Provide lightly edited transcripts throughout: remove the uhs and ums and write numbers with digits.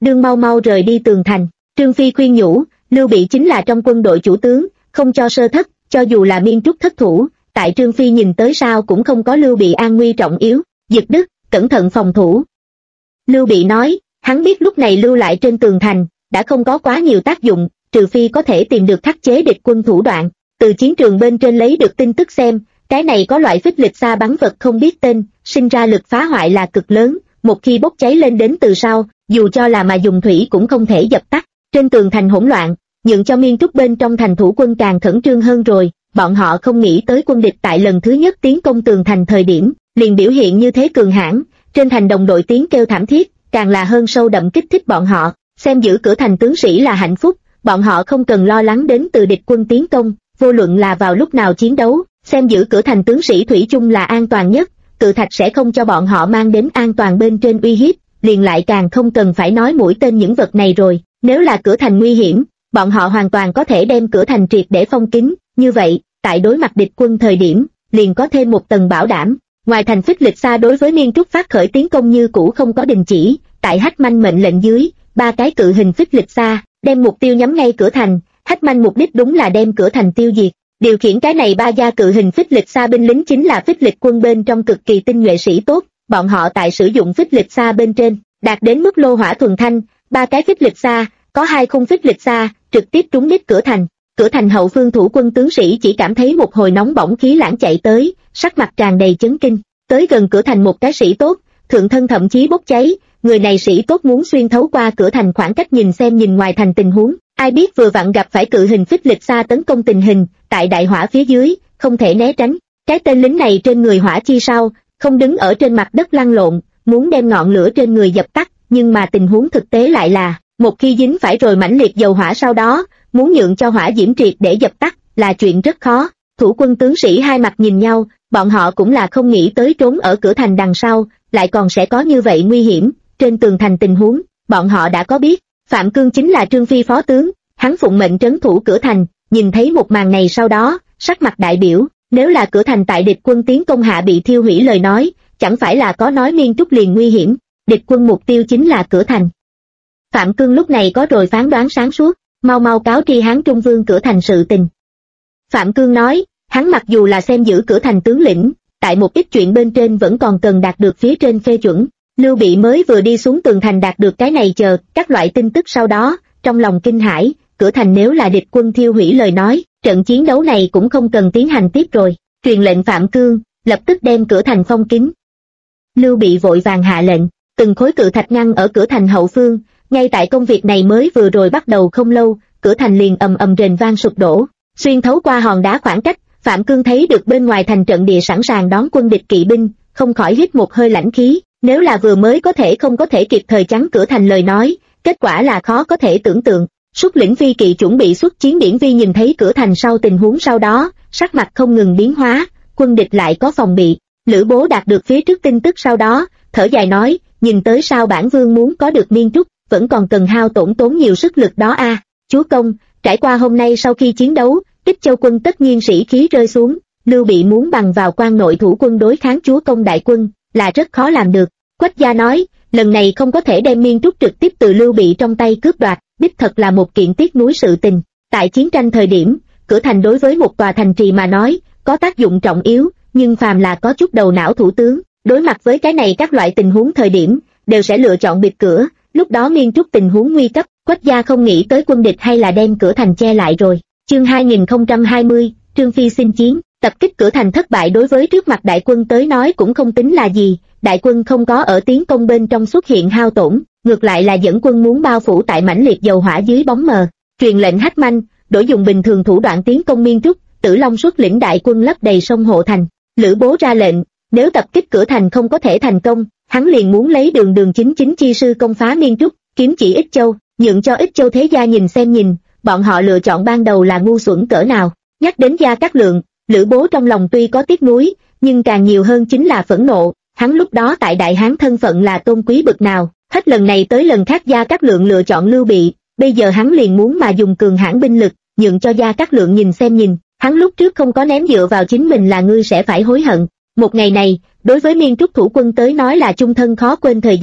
đương mau mau rời đi tường thành. Trương Phi khuyên nhủ, Lưu Bị chính là trong quân đội chủ tướng, không cho sơ thất, cho dù là Miên Trúc thất thủ, tại Trương Phi nhìn tới sao cũng không có Lưu Bị an nguy trọng yếu. Dực Đức, cẩn thận phòng thủ. Lưu Bị nói, hắn biết lúc này lưu lại trên tường thành, đã không có quá nhiều tác dụng, trừ phi có thể tìm được khắc chế địch quân thủ đoạn. Từ chiến trường bên trên lấy được tin tức xem, cái này có loại phích lịch xa bắn vật không biết tên, sinh ra lực phá hoại là cực lớn, một khi bốc cháy lên đến từ sau, dù cho là mà dùng thủy cũng không thể dập tắt. Trên tường thành hỗn loạn, nhượng cho Miên Trúc bên trong thành thủ quân càng khẩn trương hơn rồi, bọn họ không nghĩ tới quân địch tại lần thứ nhất tiến công tường thành thời điểm, liền biểu hiện như thế cường hãn, trên thành đồng đội tiếng kêu thảm thiết, càng là hơn sâu đậm kích thích bọn họ, xem giữ cửa thành tướng sĩ là hạnh phúc, bọn họ không cần lo lắng đến từ địch quân tiến công, vô luận là vào lúc nào chiến đấu, xem giữ cửa thành tướng sĩ thủy chung là an toàn nhất, cự thạch sẽ không cho bọn họ mang đến an toàn bên trên uy hiếp, liền lại càng không cần phải nói mũi tên những vật này rồi, nếu là cửa thành nguy hiểm, bọn họ hoàn toàn có thể đem cửa thành triệt để phong kín, như vậy, tại đối mặt địch quân thời điểm, liền có thêm một tầng bảo đảm. Ngoài thành phích lịch xa đối với Miên Trúc phát khởi tiến công như cũ không có đình chỉ, tại Hách Manh mệnh lệnh dưới, 3 cái cự hình phích lịch xa, đem mục tiêu nhắm ngay cửa thành, Hách Manh mục đích đúng là đem cửa thành tiêu diệt. Điều khiển cái này 3 gia cự hình phích lịch xa binh lính chính là phích lịch quân bên trong cực kỳ tinh nhuệ sĩ tốt, bọn họ tại sử dụng phích lịch xa bên trên, đạt đến mức lô hỏa thuần thanh, 3 cái phích lịch xa, có 2 khung phích lịch xa, trực tiếp trúng đích cửa thành. Cửa thành hậu phương thủ quân tướng sĩ chỉ cảm thấy một hồi nóng bỏng khí lãng chạy tới, sắc mặt tràn đầy chấn kinh. Tới gần cửa thành một cái sĩ tốt, thượng thân thậm chí bốc cháy, người này sĩ tốt muốn xuyên thấu qua cửa thành khoảng cách nhìn xem nhìn ngoài thành tình huống, ai biết vừa vặn gặp phải cự hình phích lịch xa tấn công tình hình, tại đại hỏa phía dưới, không thể né tránh. Cái tên lính này trên người hỏa chi sao, không đứng ở trên mặt đất lăn lộn, muốn đem ngọn lửa trên người dập tắt, nhưng mà tình huống thực tế lại là, một khi dính phải rồi mãnh liệt dầu hỏa sau đó, muốn nhượng cho hỏa diễm triệt để dập tắt, là chuyện rất khó. Thủ quân tướng sĩ hai mặt nhìn nhau, bọn họ cũng là không nghĩ tới trốn ở cửa thành đằng sau, lại còn sẽ có như vậy nguy hiểm. Trên tường thành tình huống, bọn họ đã có biết, Phạm Cương chính là Trương Phi phó tướng, hắn phụng mệnh trấn thủ cửa thành, nhìn thấy một màn này sau đó, sắc mặt đại biểu, nếu là cửa thành tại địch quân tiến công hạ bị thiêu hủy lời nói, chẳng phải là có nói Miên Trúc liền nguy hiểm, địch quân mục tiêu chính là cửa thành. Phạm Cương lúc này có rồi phán đoán sáng suốt, mau mau cáo tri Hán Trung Vương cửa thành sự tình. Phạm Cương nói, hắn mặc dù là xem giữ cửa thành tướng lĩnh, tại một ít chuyện bên trên vẫn còn cần đạt được phía trên phê chuẩn. Lưu Bị mới vừa đi xuống tường thành đạt được cái này chờ các loại tin tức sau đó, trong lòng kinh hãi, cửa thành nếu là địch quân thiêu hủy lời nói, trận chiến đấu này cũng không cần tiến hành tiếp rồi. Truyền lệnh Phạm Cương, lập tức đem cửa thành phong kín. Lưu Bị vội vàng hạ lệnh, từng khối cự thạch ngăn ở cửa thành hậu phương, ngay tại công việc này mới vừa rồi bắt đầu không lâu, cửa thành liền ầm ầm rền vang sụp đổ, xuyên thấu qua hòn đá khoảng cách, Phạm Cương thấy được bên ngoài thành trận địa sẵn sàng đón quân địch kỵ binh, không khỏi hít một hơi lãnh khí, nếu là vừa mới không có thể kịp thời chắn cửa thành lời nói, kết quả là khó có thể tưởng tượng. Xuất lĩnh phi kỵ chuẩn bị xuất chiến Điển Vi nhìn thấy cửa thành sau tình huống sau đó, sắc mặt không ngừng biến hóa, quân địch lại có phòng bị. Lữ Bố đạt được phía trước tin tức sau đó, thở dài nói, nhìn tới sao bản vương muốn có được Miên Trúc, vẫn còn cần hao tốn nhiều sức lực đó a. Chúa công, trải qua hôm nay sau khi chiến đấu, Ích Châu quân tất nhiên sĩ khí rơi xuống, Lưu Bị muốn bằng vào quan nội thủ quân đối kháng chúa công đại quân, là rất khó làm được. Quách Gia nói, lần này không có thể đem Miên Trúc trực tiếp từ Lưu Bị trong tay cướp đoạt, đích thật là một kiện tiếc nuối sự tình. Tại chiến tranh thời điểm, cửa thành đối với một tòa thành trì mà nói, có tác dụng trọng yếu, nhưng phàm là có chút đầu não thủ tướng, đối mặt với cái này các loại tình huống thời điểm, đều sẽ lựa chọn bịt cửa, lúc đó Miên Trúc tình huống nguy cấp, Quách Gia không nghĩ tới quân địch hay là đem cửa thành che lại rồi. Chương 2020, Trương Phi xin chiến, tập kích cửa thành thất bại đối với trước mặt đại quân tới nói cũng không tính là gì, đại quân không có ở tiến công bên trong xuất hiện hao tổn, ngược lại là dẫn quân muốn bao phủ tại mãnh liệt dầu hỏa dưới bóng mờ. Truyền lệnh Hách Manh, đổi dùng bình thường thủ đoạn tiến công Miên Trúc, Tử Long xuất lĩnh đại quân lấp đầy sông hộ thành. Lữ Bố ra lệnh, nếu tập kích cửa thành không có thể thành công, hắn liền muốn lấy đường chính chi sư công phá Miên Trúc, kiếm chỉ Ích Châu, nhượng cho Ích Châu thế gia nhìn xem nhìn, bọn họ lựa chọn ban đầu là ngu xuẩn cỡ nào. Nhắc đến Gia Cát Lượng, Lữ Bố trong lòng tuy có tiếc nuối, nhưng càng nhiều hơn chính là phẫn nộ, hắn lúc đó tại Đại Hán thân phận là tôn quý bực nào, hết lần này tới lần khác Gia Cát Lượng lựa chọn Lưu Bị, bây giờ hắn liền muốn mà dùng cường hãn binh lực, nhượng cho Gia Cát Lượng nhìn xem nhìn, hắn lúc trước không có ném dựa vào chính mình là ngươi sẽ phải hối hận. Một ngày này, đối với Miên Trúc thủ quân tới nói là chung thân khó quên thời gian,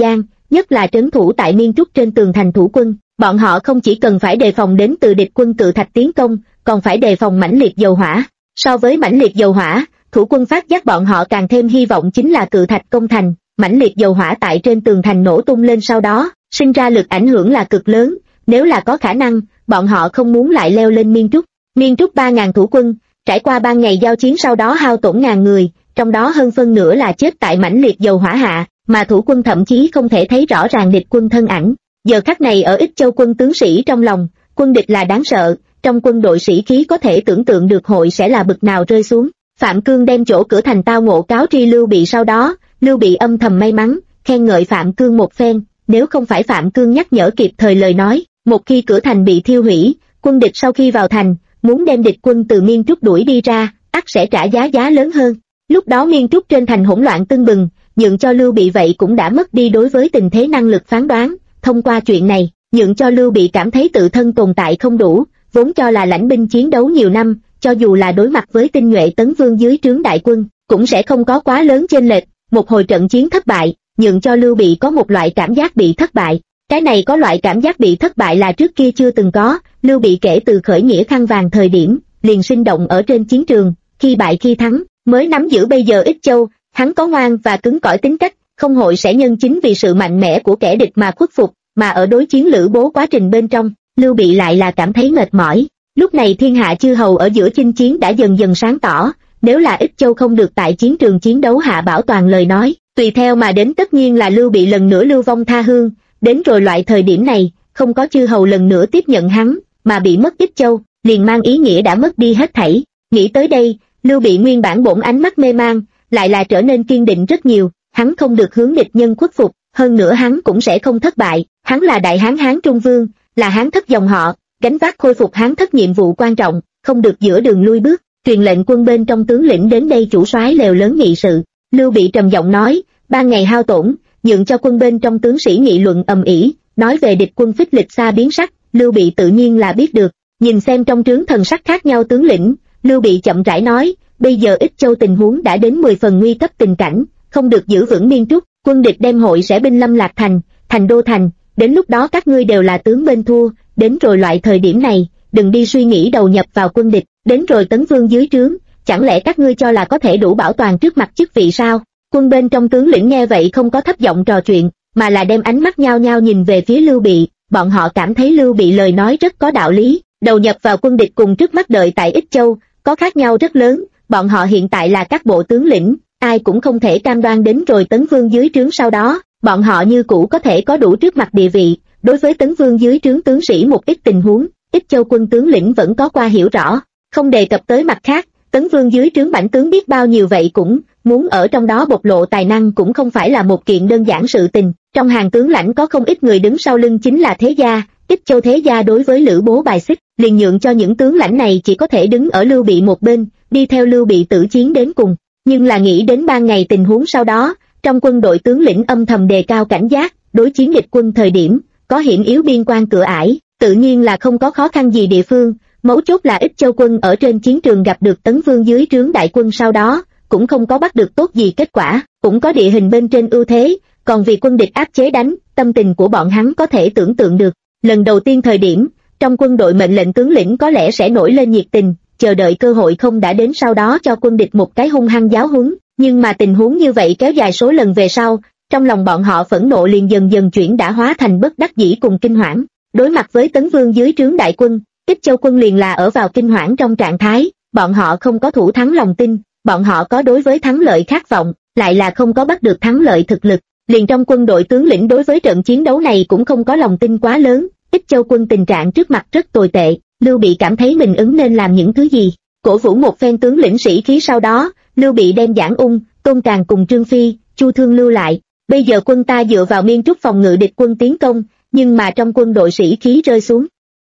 nhất là trấn thủ tại Miên Trúc trên tường thành thủ quân. Bọn họ không chỉ cần phải đề phòng đến từ địch quân cự thạch tiến công, còn phải đề phòng mãnh liệt dầu hỏa. So với mãnh liệt dầu hỏa, thủ quân phát giác bọn họ càng thêm hy vọng chính là cự thạch công thành. Mãnh liệt dầu hỏa tại trên tường thành nổ tung lên sau đó, sinh ra lực ảnh hưởng là cực lớn. Nếu là có khả năng, bọn họ không muốn lại leo lên Miên Trúc. Miên Trúc 3.000 thủ quân, trải qua 3 ngày giao chiến sau đó hao tổn ngàn người, trong đó hơn phân nửa là chết tại mãnh liệt dầu hỏa hạ, mà thủ quân thậm chí không thể thấy rõ ràng địch quân thân ảnh. Giờ khắc này ở Ích Châu quân tướng sĩ trong lòng, quân địch là đáng sợ, trong quân đội sĩ khí có thể tưởng tượng được hội sẽ là bực nào rơi xuống. Phạm Cương đem chỗ cửa thành tao ngộ cáo tri Lưu Bị sau đó, Lưu Bị âm thầm may mắn, khen ngợi Phạm Cương một phen, nếu không phải Phạm Cương nhắc nhở kịp thời lời nói, một khi cửa thành bị thiêu hủy, quân địch sau khi vào thành, muốn đem địch quân từ Miên Trúc đuổi đi ra, ắt sẽ trả giá lớn hơn. Lúc đó Miên Trúc trên thành hỗn loạn tưng bừng, nhượng cho Lưu Bị vậy cũng đã mất đi đối với tình thế năng lực phán đoán. Thông qua chuyện này, nhượng cho Lưu Bị cảm thấy tự thân tồn tại không đủ, vốn cho là lãnh binh chiến đấu nhiều năm, cho dù là đối mặt với tinh nhuệ Tấn Vương dưới trướng đại quân, cũng sẽ không có quá lớn chênh lệch. Một hồi trận chiến thất bại, nhượng cho Lưu Bị có một loại cảm giác bị thất bại. Cái này có loại cảm giác bị thất bại là trước kia chưa từng có. Lưu Bị kể từ khởi nghĩa khăn vàng thời điểm, liền sinh động ở trên chiến trường, khi bại khi thắng, mới nắm giữ bây giờ Ích Châu. Hắn có ngoan và cứng cỏi tính cách, không hội sẽ nhân chính vì sự mạnh mẽ của kẻ địch mà khuất phục, mà ở đối chiến lữ bố quá trình bên trong, Lưu Bị lại là cảm thấy mệt mỏi. Lúc này thiên hạ chư hầu ở giữa chinh chiến đã dần dần sáng tỏ, nếu là Ích Châu không được tại chiến trường chiến đấu hạ bảo toàn lời nói, tùy theo mà đến tất nhiên là Lưu Bị lần nữa lưu vong tha hương. Đến rồi loại thời điểm này, không có chư hầu lần nữa tiếp nhận hắn, mà bị mất Ích Châu, liền mang ý nghĩa đã mất đi hết thảy. Nghĩ tới đây, Lưu Bị nguyên bản bổn ánh mắt mê mang, lại là trở nên kiên định rất nhiều. Hắn không được hướng địch nhân khuất phục, hơn nữa hắn cũng sẽ không thất bại. Hắn là đại hán Hán Trung Vương, là Hán Thất dòng họ, gánh vác khôi phục Hán Thất nhiệm vụ quan trọng, không được giữa đường lui bước. Truyền lệnh quân bên trong tướng lĩnh đến đây chủ soái lều lớn nghị sự. Lưu Bị trầm giọng nói, 3 ngày hao tổn, nhượng cho quân bên trong tướng sĩ nghị luận ầm ĩ, nói về địch quân phích lịch xa biến sắc. Lưu Bị tự nhiên là biết được, nhìn xem trong trướng thần sắc khác nhau tướng lĩnh, Lưu Bị chậm rãi nói, bây giờ Ích Châu tình huống đã đến 10 phần nguy cấp tình cảnh, không được giữ vững Miên Trúc, quân địch đem hội sẽ binh lâm Lạc Thành, thành đô thành, đến lúc đó các ngươi đều là tướng bên thua. Đến rồi loại thời điểm này, đừng đi suy nghĩ đầu nhập vào quân địch. Đến rồi Tấn Vương dưới trướng, chẳng lẽ các ngươi cho là có thể đủ bảo toàn trước mặt chức vị sao? Quân bên trong tướng lĩnh nghe vậy không có thấp giọng trò chuyện, mà là đem ánh mắt nhao nhao nhìn về phía Lưu Bị. Bọn họ cảm thấy Lưu Bị lời nói rất có đạo lý, đầu nhập vào quân địch cùng trước mắt đợi tại Ích Châu có khác nhau rất lớn. Bọn họ hiện tại là các bộ tướng lĩnh, ai cũng không thể cam đoan đến rồi Tấn Vương dưới trướng sau đó, bọn họ như cũ có thể có đủ trước mặt địa vị. Đối với Tấn Vương dưới trướng tướng sĩ một ít tình huống, Ích Châu quân tướng lĩnh vẫn có qua hiểu rõ, không đề cập tới mặt khác. Tấn Vương dưới trướng bảnh tướng biết bao nhiêu vậy cũng muốn ở trong đó bộc lộ tài năng cũng không phải là một kiện đơn giản sự tình. Trong hàng tướng lãnh có không ít người đứng sau lưng chính là thế gia. Ích Châu thế gia đối với Lữ Bố bài xích, liền nhượng cho những tướng lãnh này chỉ có thể đứng ở Lưu Bị một bên, đi theo Lưu Bị tử chiến đến cùng. Nhưng là nghĩ đến 3 ngày tình huống sau đó, trong quân đội tướng lĩnh âm thầm đề cao cảnh giác, đối chiến địch quân thời điểm có hiểm yếu biên quan cửa ải, tự nhiên là không có khó khăn gì địa phương. Mấu chốt là Ích Châu quân ở trên chiến trường gặp được Tấn Vương dưới trướng đại quân sau đó, cũng không có bắt được tốt gì kết quả, cũng có địa hình bên trên ưu thế, còn vì quân địch áp chế đánh, tâm tình của bọn hắn có thể tưởng tượng được. Lần đầu tiên thời điểm, trong quân đội mệnh lệnh tướng lĩnh có lẽ sẽ nổi lên nhiệt tình, chờ đợi cơ hội không đã đến sau đó cho quân địch một cái hung hăng giáo huấn, nhưng mà tình huống như vậy kéo dài số lần về sau, trong lòng bọn họ phẫn nộ liền dần dần chuyển đã hóa thành bất đắc dĩ cùng kinh hoảng. Đối mặt với Tấn Vương dưới trướng đại quân, Ích Châu quân liền là ở vào kinh hoảng trong trạng thái, bọn họ không có thủ thắng lòng tin, bọn họ có đối với thắng lợi khát vọng, lại là không có bắt được thắng lợi thực lực. Liền trong quân đội tướng lĩnh đối với trận chiến đấu này cũng không có lòng tin quá lớn. Ích Châu quân tình trạng trước mặt rất tồi tệ, Lưu Bị cảm thấy mình ứng nên làm những thứ gì, cổ vũ một phen tướng lĩnh sĩ khí. Sau đó, Lưu Bị đem Giảng Ung, Tôn Càn cùng Trương Phi, Chu Thương lưu lại. Bây giờ quân ta dựa vào Miên Trúc phòng ngự địch quân tiến công, nhưng mà trong quân đội sĩ khí rơi xuống.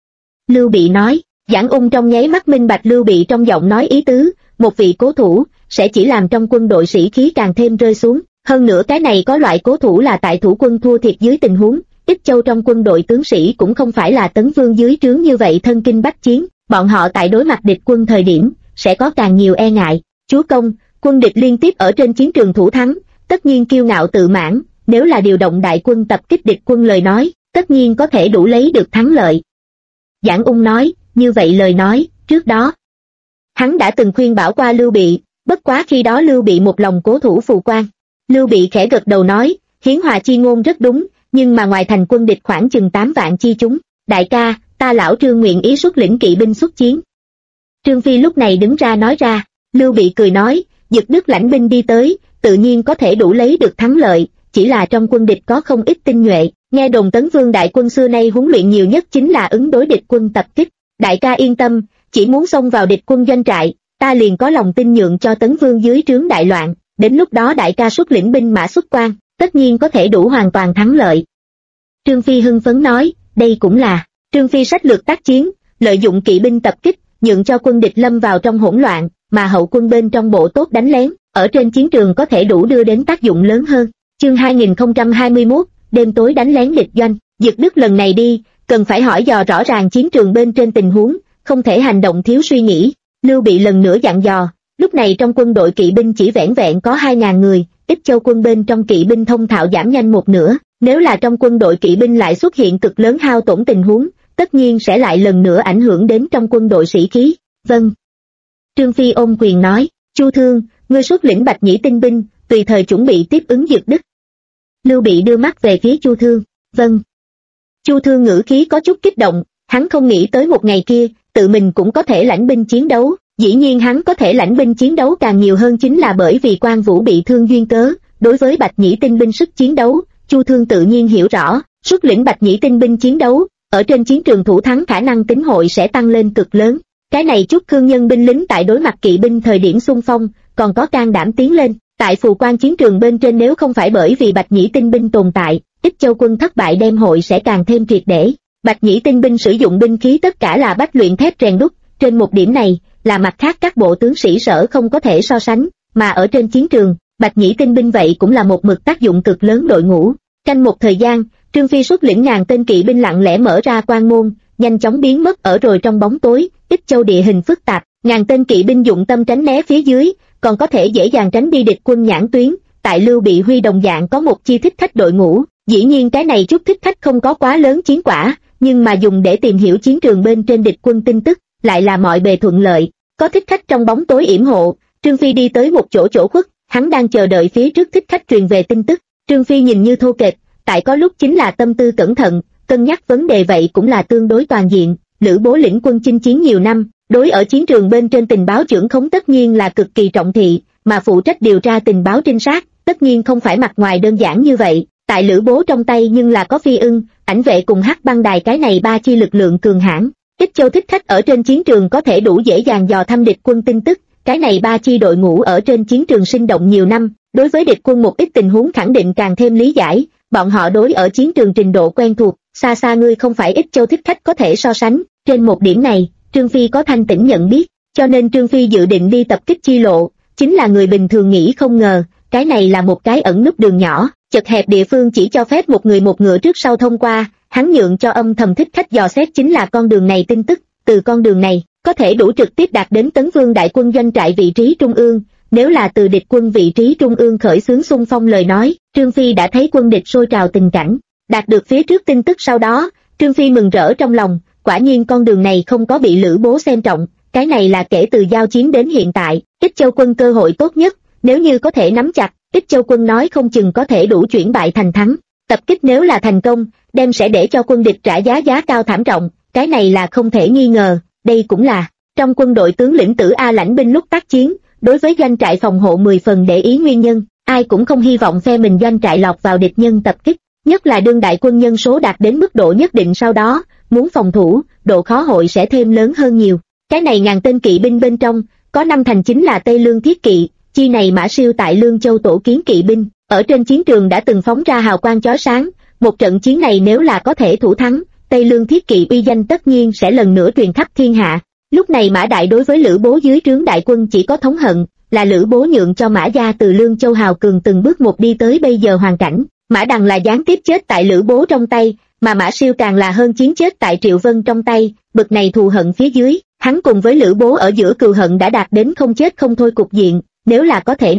Lưu Bị nói, Giảng Ung trong nháy mắt minh bạch Lưu Bị trong giọng nói ý tứ, một vị cố thủ sẽ chỉ làm trong quân đội sĩ khí càng thêm rơi xuống. Hơn nữa cái này có loại cố thủ là tại thủ quân thua thiệt dưới tình huống, Ích Châu trong quân đội tướng sĩ cũng không phải là Tấn Vương dưới trướng như vậy thân kinh bách chiến, bọn họ tại đối mặt địch quân thời điểm sẽ có càng nhiều e ngại. Chúa công, quân địch liên tiếp ở trên chiến trường thủ thắng, tất nhiên kiêu ngạo tự mãn, nếu là điều động đại quân tập kích địch quân lời nói, tất nhiên có thể đủ lấy được thắng lợi. Giảng Ung nói, như vậy lời nói, trước đó, hắn đã từng khuyên bảo qua Lưu Bị, bất quá khi đó Lưu Bị một lòng cố thủ Phù Quan. Lưu Bị khẽ gật đầu nói, hiến hòa chi ngôn rất đúng, nhưng mà ngoài thành quân địch khoảng chừng 8 vạn chi chúng, đại ca, ta lão Trương nguyện ý xuất lĩnh kỵ binh xuất chiến. Trương Phi lúc này đứng ra nói ra, Lưu Bị cười nói, Dực Đức lãnh binh đi tới, tự nhiên có thể đủ lấy được thắng lợi, chỉ là trong quân địch có không ít tinh nhuệ, nghe đồn Tấn Vương đại quân xưa nay huấn luyện nhiều nhất chính là ứng đối địch quân tập kích. Đại ca yên tâm, chỉ muốn xông vào địch quân doanh trại, ta liền có lòng tin nhượng cho Tấn Vương dưới trướng đại loạn, đến lúc đó đại ca xuất lĩnh binh mã xuất quan, tất nhiên có thể đủ hoàn toàn thắng lợi. Trương Phi hưng phấn nói, đây cũng là, Trương Phi sách lược tác chiến, lợi dụng kỵ binh tập kích, nhượng cho quân địch lâm vào trong hỗn loạn, mà hậu quân bên trong bộ tốt đánh lén, ở trên chiến trường có thể đủ đưa đến tác dụng lớn hơn. Chương 2021, đêm tối đánh lén địch doanh, Dực Đức lần này đi, cần phải hỏi dò rõ ràng chiến trường bên trên tình huống, không thể hành động thiếu suy nghĩ. Lưu Bị lần nữa dặn dò, lúc này trong quân đội kỵ binh chỉ vẻn vẹn có 2.000 người, Ích Châu quân bên trong kỵ binh thông thạo giảm nhanh một nửa, nếu là trong quân đội kỵ binh lại xuất hiện cực lớn hao tổn tình huống, tất nhiên sẽ lại lần nữa ảnh hưởng đến trong quân đội sĩ khí. Vâng. Trương Phi ôm quyền nói, Chu Thương, ngươi xuất lĩnh Bạch Nhĩ tinh binh, tùy thời chuẩn bị tiếp ứng Dực Đức. Lưu Bị đưa mắt về phía Chu Thương, vâng. Chu Thương ngữ khí có chút kích động, hắn không nghĩ tới một ngày kia, tự mình cũng có thể lãnh binh chiến đấu, dĩ nhiên hắn có thể lãnh binh chiến đấu càng nhiều hơn chính là bởi vì Quan Vũ bị thương duyên cớ, đối với Bạch Nhĩ tinh binh sức chiến đấu, Chu Thương tự nhiên hiểu rõ, xuất lĩnh Bạch Nhĩ tinh binh chiến đấu, ở trên chiến trường thủ thắng khả năng tính hội sẽ tăng lên cực lớn. Cái này chút thương nhân binh lính tại đối mặt kỵ binh thời điểm xung phong, còn có can đảm tiến lên, tại Phù Quan chiến trường bên trên nếu không phải bởi vì Bạch Nhĩ tinh binh tồn tại, Ích Châu quân thất bại đem hội sẽ càng thêm triệt để. Bạch Nhĩ tinh binh sử dụng binh khí tất cả là bách luyện thép rèn đúc, trên một điểm này, là mặt khác các bộ tướng sĩ sở không có thể so sánh, mà ở trên chiến trường, Bạch Nhĩ tinh binh vậy cũng là một mực tác dụng cực lớn đội ngũ. Canh một thời gian, Trương Phi xuất lĩnh ngàn tên kỵ binh lặng lẽ mở ra quan môn, nhanh chóng biến mất ở rồi trong bóng tối. Ích Châu địa hình phức tạp, ngàn tên kỵ binh dụng tâm tránh né phía dưới, còn có thể dễ dàng tránh đi địch quân nhãn tuyến. Tại Lưu Bị huy đồng dạng có một chi thích khách đội ngũ, dĩ nhiên cái này chút thích khách không có quá lớn chiến quả, nhưng mà dùng để tìm hiểu chiến trường bên trên địch quân tin tức, lại là mọi bề thuận lợi. Có thích khách trong bóng tối yểm hộ, Trương Phi đi tới một chỗ khuất, hắn đang chờ đợi phía trước thích khách truyền về tin tức. Trương Phi nhìn như thô kệch, tại có lúc chính là tâm tư cẩn thận, cân nhắc vấn đề vậy cũng là tương đối toàn diện. Lữ Bố lĩnh quân chinh chiến nhiều năm, đối ở chiến trường bên trên tình báo trưởng khống tất nhiên là cực kỳ trọng thị, mà phụ trách điều tra tình báo trinh sát, tất nhiên không phải mặt ngoài đơn giản như vậy. Tại Lữ Bố trong tay nhưng là có Phi Ưng, Ảnh Vệ cùng Hắc Băng Đài cái này ba chi lực lượng cường hãn. Ích Châu thích khách ở trên chiến trường có thể đủ dễ dàng dò thăm địch quân tin tức, cái này ba chi đội ngũ ở trên chiến trường sinh động nhiều năm, đối với địch quân một ít tình huống khẳng định càng thêm lý giải, bọn họ đối ở chiến trường trình độ quen thuộc, xa xa ngươi không phải Ích Châu thích khách có thể so sánh. Trên một điểm này, Trương Phi có thanh tỉnh nhận biết, cho nên Trương Phi dự định đi tập kích chi lộ, chính là người bình thường nghĩ không ngờ, cái này là một cái ẩn núp đường nhỏ, chật hẹp địa phương chỉ cho phép một người một ngựa trước sau thông qua, hắn nhượng cho âm thầm thích khách dò xét chính là con đường này tin tức, từ con đường này, có thể đủ trực tiếp đạt đến Tấn Vương đại quân doanh trại vị trí trung ương, nếu là từ địch quân vị trí trung ương khởi xướng xung phong lời nói, Trương Phi đã thấy quân địch sôi trào tình cảnh, đạt được phía trước tin tức sau đó, Trương Phi mừng rỡ trong lòng, quả nhiên con đường này không có bị Lữ Bố xem trọng, cái này là kể từ giao chiến đến hiện tại, Ích Châu quân cơ hội tốt nhất, nếu như có thể nắm chặt, Ích Châu quân nói không chừng có thể đủ chuyển bại thành thắng, tập kích nếu là thành công, đem sẽ để cho quân địch trả giá cao thảm trọng, cái này là không thể nghi ngờ, đây cũng là, trong quân đội tướng lĩnh Tử A lãnh binh lúc tác chiến, đối với doanh trại phòng hộ 10 phần để ý nguyên nhân, ai cũng không hy vọng phe mình doanh trại lọt vào địch nhân tập kích, nhất là đương đại quân nhân số đạt đến mức độ nhất định sau đó, muốn phòng thủ, độ khó hội sẽ thêm lớn hơn nhiều. Cái này ngàn tên kỵ binh bên trong, có 5 thành chính là Tây Lương thiết kỵ, chi này Mã Siêu tại Lương Châu tổ kiến kỵ binh, ở trên chiến trường đã từng phóng ra hào quang chói sáng, một trận chiến này nếu là có thể thủ thắng, Tây Lương thiết kỵ uy danh tất nhiên sẽ lần nữa truyền khắp thiên hạ. Lúc này Mã Đại đối với Lữ Bố dưới trướng đại quân chỉ có thống hận, là Lữ Bố nhượng cho Mã gia từ Lương Châu hào cường từng bước một đi tới bây giờ hoàn cảnh, Mã Đằng là gián tiếp chết tại Lữ Bố trong tay, mà Mã Siêu càng là hơn chiến chết tại Triệu Vân trong tay, bực này thù hận phía dưới, hắn cùng với Lữ Bố ở giữa cừu hận đã đạt đến không chết không thôi cục diện, nếu là có thể nói,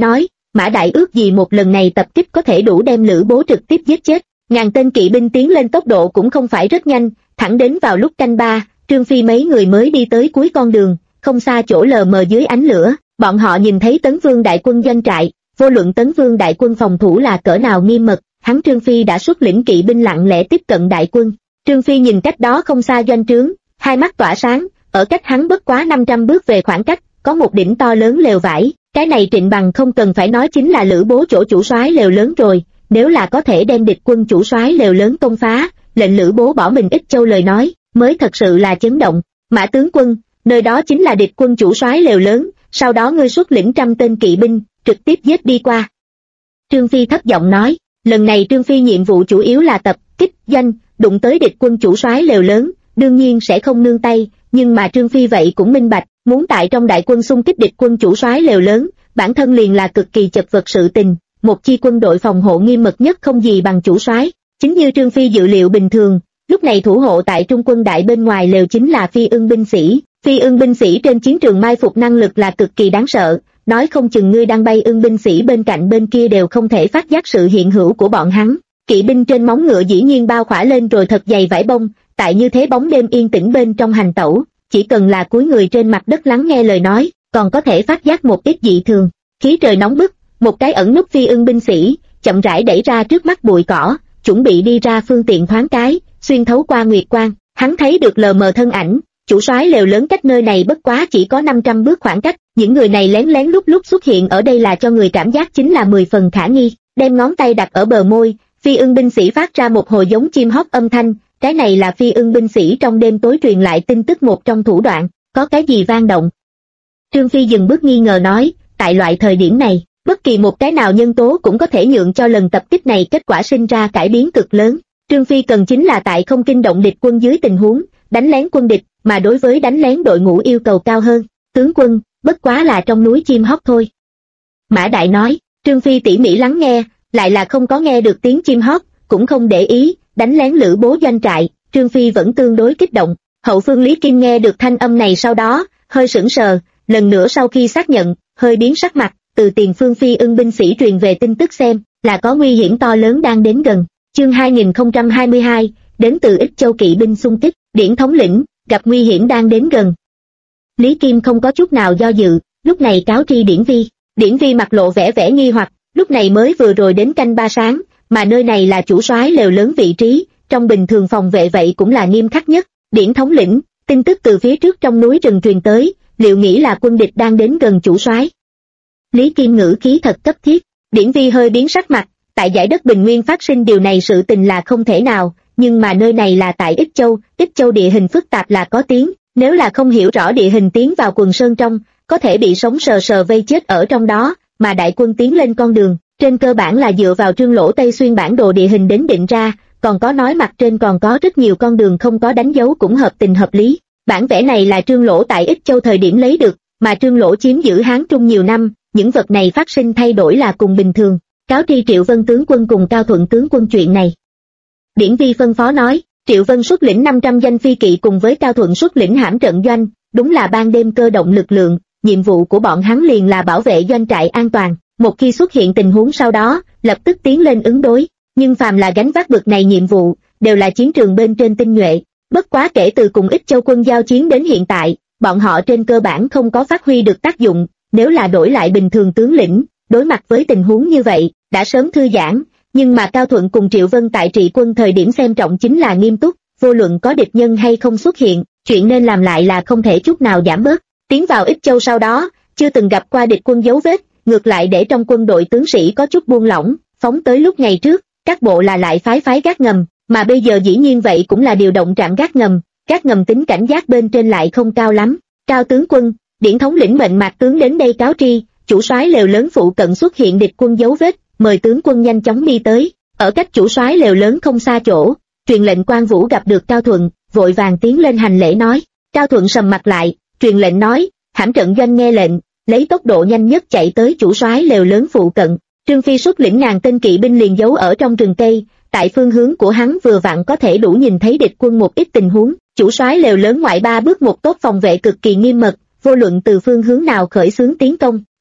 Mã Đại ước gì một lần này tập kích có thể đủ đem Lữ Bố trực tiếp giết chết. Ngàn tên kỵ binh tiến lên tốc độ cũng không phải rất nhanh, thẳng đến vào lúc canh ba, Trương Phi mấy người mới đi tới cuối con đường, không xa chỗ lờ mờ dưới ánh lửa, bọn họ nhìn thấy Tấn Vương đại quân doanh trại, vô luận Tấn Vương đại quân phòng thủ là cỡ nào nghiêm mật, hắn Trương Phi đã xuất lĩnh kỵ binh lặng lẽ tiếp cận đại quân. Trương Phi nhìn cách đó không xa doanh trướng, hai mắt tỏa sáng, ở cách hắn bất quá 500 bước về khoảng cách, có một đỉnh to lớn lều vải, cái này Trịnh Bằng không cần phải nói chính là Lữ Bố chỗ chủ soái lều lớn rồi, nếu là có thể đem địch quân chủ soái lều lớn công phá, lệnh Lữ Bố bỏ mình Ích Châu lời nói, mới thật sự là chấn động. Mã tướng quân, nơi đó chính là địch quân chủ soái lều lớn, sau đó ngươi xuất lĩnh 100 tên kỵ binh, trực tiếp giết đi qua. Trương Phi thấp giọng nói, lần này Trương Phi nhiệm vụ chủ yếu là tập kích doanh, đụng tới địch quân chủ soái lều lớn, đương nhiên sẽ không nương tay, nhưng mà Trương Phi vậy cũng minh bạch, muốn tại trong đại quân xung kích địch quân chủ soái lều lớn, bản thân liền là cực kỳ chật vật sự tình, một chi quân đội phòng hộ nghiêm mật nhất không gì bằng chủ soái. Chính như Trương Phi dự liệu bình thường, lúc này thủ hộ tại trung quân đại bên ngoài lều chính là Phi Ưng binh sĩ. Phi Ưng binh sĩ trên chiến trường mai phục năng lực là cực kỳ đáng sợ, nói không chừng ngươi đang bay ưng binh sĩ bên cạnh bên kia đều không thể phát giác sự hiện hữu của bọn hắn. Kỵ binh trên móng ngựa dĩ nhiên bao khỏa lên rồi thật dày vải bông, tại như thế bóng đêm yên tĩnh bên trong hành tẩu, chỉ cần là cúi người trên mặt đất lắng nghe lời nói, còn có thể phát giác một ít dị thường. Khí trời nóng bức, một cái ẩn núp Phi Ưng binh sĩ chậm rãi đẩy ra trước mắt bụi cỏ, chuẩn bị đi ra phương tiện thoáng cái, xuyên thấu qua nguyệt quang, hắn thấy được lờ mờ thân ảnh, chủ soái lều lớn cách nơi này bất quá chỉ có 500 bước khoảng cách, những người này lén lén lúc lúc xuất hiện ở đây là cho người cảm giác chính là 10 phần khả nghi. Đem ngón tay đặt ở bờ môi, Phi Ưng binh sĩ phát ra một hồi giống chim hót âm thanh, cái này là Phi Ưng binh sĩ trong đêm tối truyền lại tin tức một trong thủ đoạn, có cái gì vang động. Trương Phi dừng bước nghi ngờ nói, tại loại thời điểm này, bất kỳ một cái nào nhân tố cũng có thể nhượng cho lần tập kích này kết quả sinh ra cải biến cực lớn. Trương Phi cần chính là tại không kinh động địch quân dưới tình huống, đánh lén quân địch, mà đối với đánh lén đội ngũ yêu cầu cao hơn. Tướng quân, bất quá là trong núi chim hót thôi. Mã Đại nói, Trương Phi tỉ mỉ lắng nghe, lại là không có nghe được tiếng chim hót, cũng không để ý, đánh lén Lữ Bố doanh trại, Trương Phi vẫn tương đối kích động. Hậu phương Lý Kim nghe được thanh âm này sau đó, hơi sững sờ, lần nữa sau khi xác nhận, hơi biến sắc mặt, từ tiền phương Phi Ưng binh sĩ truyền về tin tức xem, là có nguy hiểm to lớn đang đến gần. Chương 2022, đến từ Ích Châu kỵ binh xung kích, Điển thống lĩnh, gặp nguy hiểm đang đến gần. Lý Kim không có chút nào do dự, lúc này cáo tri Điển Vi. Điển Vi mặt lộ vẻ nghi hoặc, lúc này mới vừa rồi đến canh ba sáng, mà nơi này là chủ soái lều lớn vị trí, trong bình thường phòng vệ vậy cũng là nghiêm khắc nhất. Điển thống lĩnh, tin tức từ phía trước trong núi rừng truyền tới, liệu nghĩ là quân địch đang đến gần chủ soái? Lý Kim ngữ khí thật cấp thiết. Điển Vi hơi biến sắc mặt, tại giải đất bình nguyên phát sinh điều này sự tình là không thể nào, nhưng mà nơi này là tại Ích Châu địa hình phức tạp là có tiếng, nếu là không hiểu rõ địa hình tiến vào quần sơn trong, có thể bị sống sờ sờ vây chết ở trong đó, mà đại quân tiến lên con đường, trên cơ bản là dựa vào Trương Lỗ Tây xuyên bản đồ địa hình đến định ra, còn có nói mặt trên còn có rất nhiều con đường không có đánh dấu cũng hợp tình hợp lý. Bản vẽ này là Trương Lỗ tại Ích Châu thời điểm lấy được, mà Trương Lỗ chiếm giữ Hán Trung nhiều năm, những vật này phát sinh thay đổi là cùng bình thường. Cáo tri Triệu Vân tướng quân cùng Cao Thuận tướng quân chuyện này. Điển Vi phân phó nói, Triệu Vân xuất lĩnh 500 danh phi kỵ cùng với Cao Thuận xuất lĩnh hãm trận doanh, đúng là ban đêm cơ động lực lượng, nhiệm vụ của bọn hắn liền là bảo vệ doanh trại an toàn, một khi xuất hiện tình huống sau đó, lập tức tiến lên ứng đối, nhưng phàm là gánh vác bực này nhiệm vụ, đều là chiến trường bên trên tinh nhuệ, bất quá kể từ cùng Ích Châu quân giao chiến đến hiện tại, bọn họ trên cơ bản không có phát huy được tác dụng, nếu là đổi lại bình thường tướng lĩnh, đối mặt với tình huống như vậy, đã sớm thư giãn, nhưng mà Cao Thuận cùng Triệu Vân tại trị quân thời điểm xem trọng chính là nghiêm túc, vô luận có địch nhân hay không xuất hiện, chuyện nên làm lại là không thể chút nào giảm bớt. Tiến vào Ích Châu sau đó, chưa từng gặp qua địch quân dấu vết, ngược lại để trong quân đội tướng sĩ có chút buông lỏng, phóng tới lúc ngày trước, các bộ là lại phái gác ngầm, mà bây giờ dĩ nhiên vậy cũng là điều động trạm gác ngầm tính cảnh giác bên trên lại không cao lắm. Cao tướng quân, Điển thống lĩnh mệnh Mạc tướng đến đây cáo tri, chủ soái lều lớn phụ cận xuất hiện địch quân dấu vết, mời tướng quân nhanh chóng đi tới. Ở cách chủ soái lều lớn không xa chỗ, truyền lệnh Quan Vũ gặp được Cao Thuận, vội vàng tiến lên hành lễ nói. Cao Thuận sầm mặt lại, truyền lệnh nói, hãm trận doanh nghe lệnh, lấy tốc độ nhanh nhất chạy tới chủ soái lều lớn phụ cận. Trương Phi xuất lĩnh ngàn tên kỵ binh liền giấu ở trong rừng cây, tại phương hướng của hắn vừa vặn có thể đủ nhìn thấy địch quân một ít tình huống. Chủ soái lều lớn ngoại 3 bước một tốt phòng vệ cực kỳ nghiêm mật, vô luận từ phương hướng nào khởi xướng tiến công,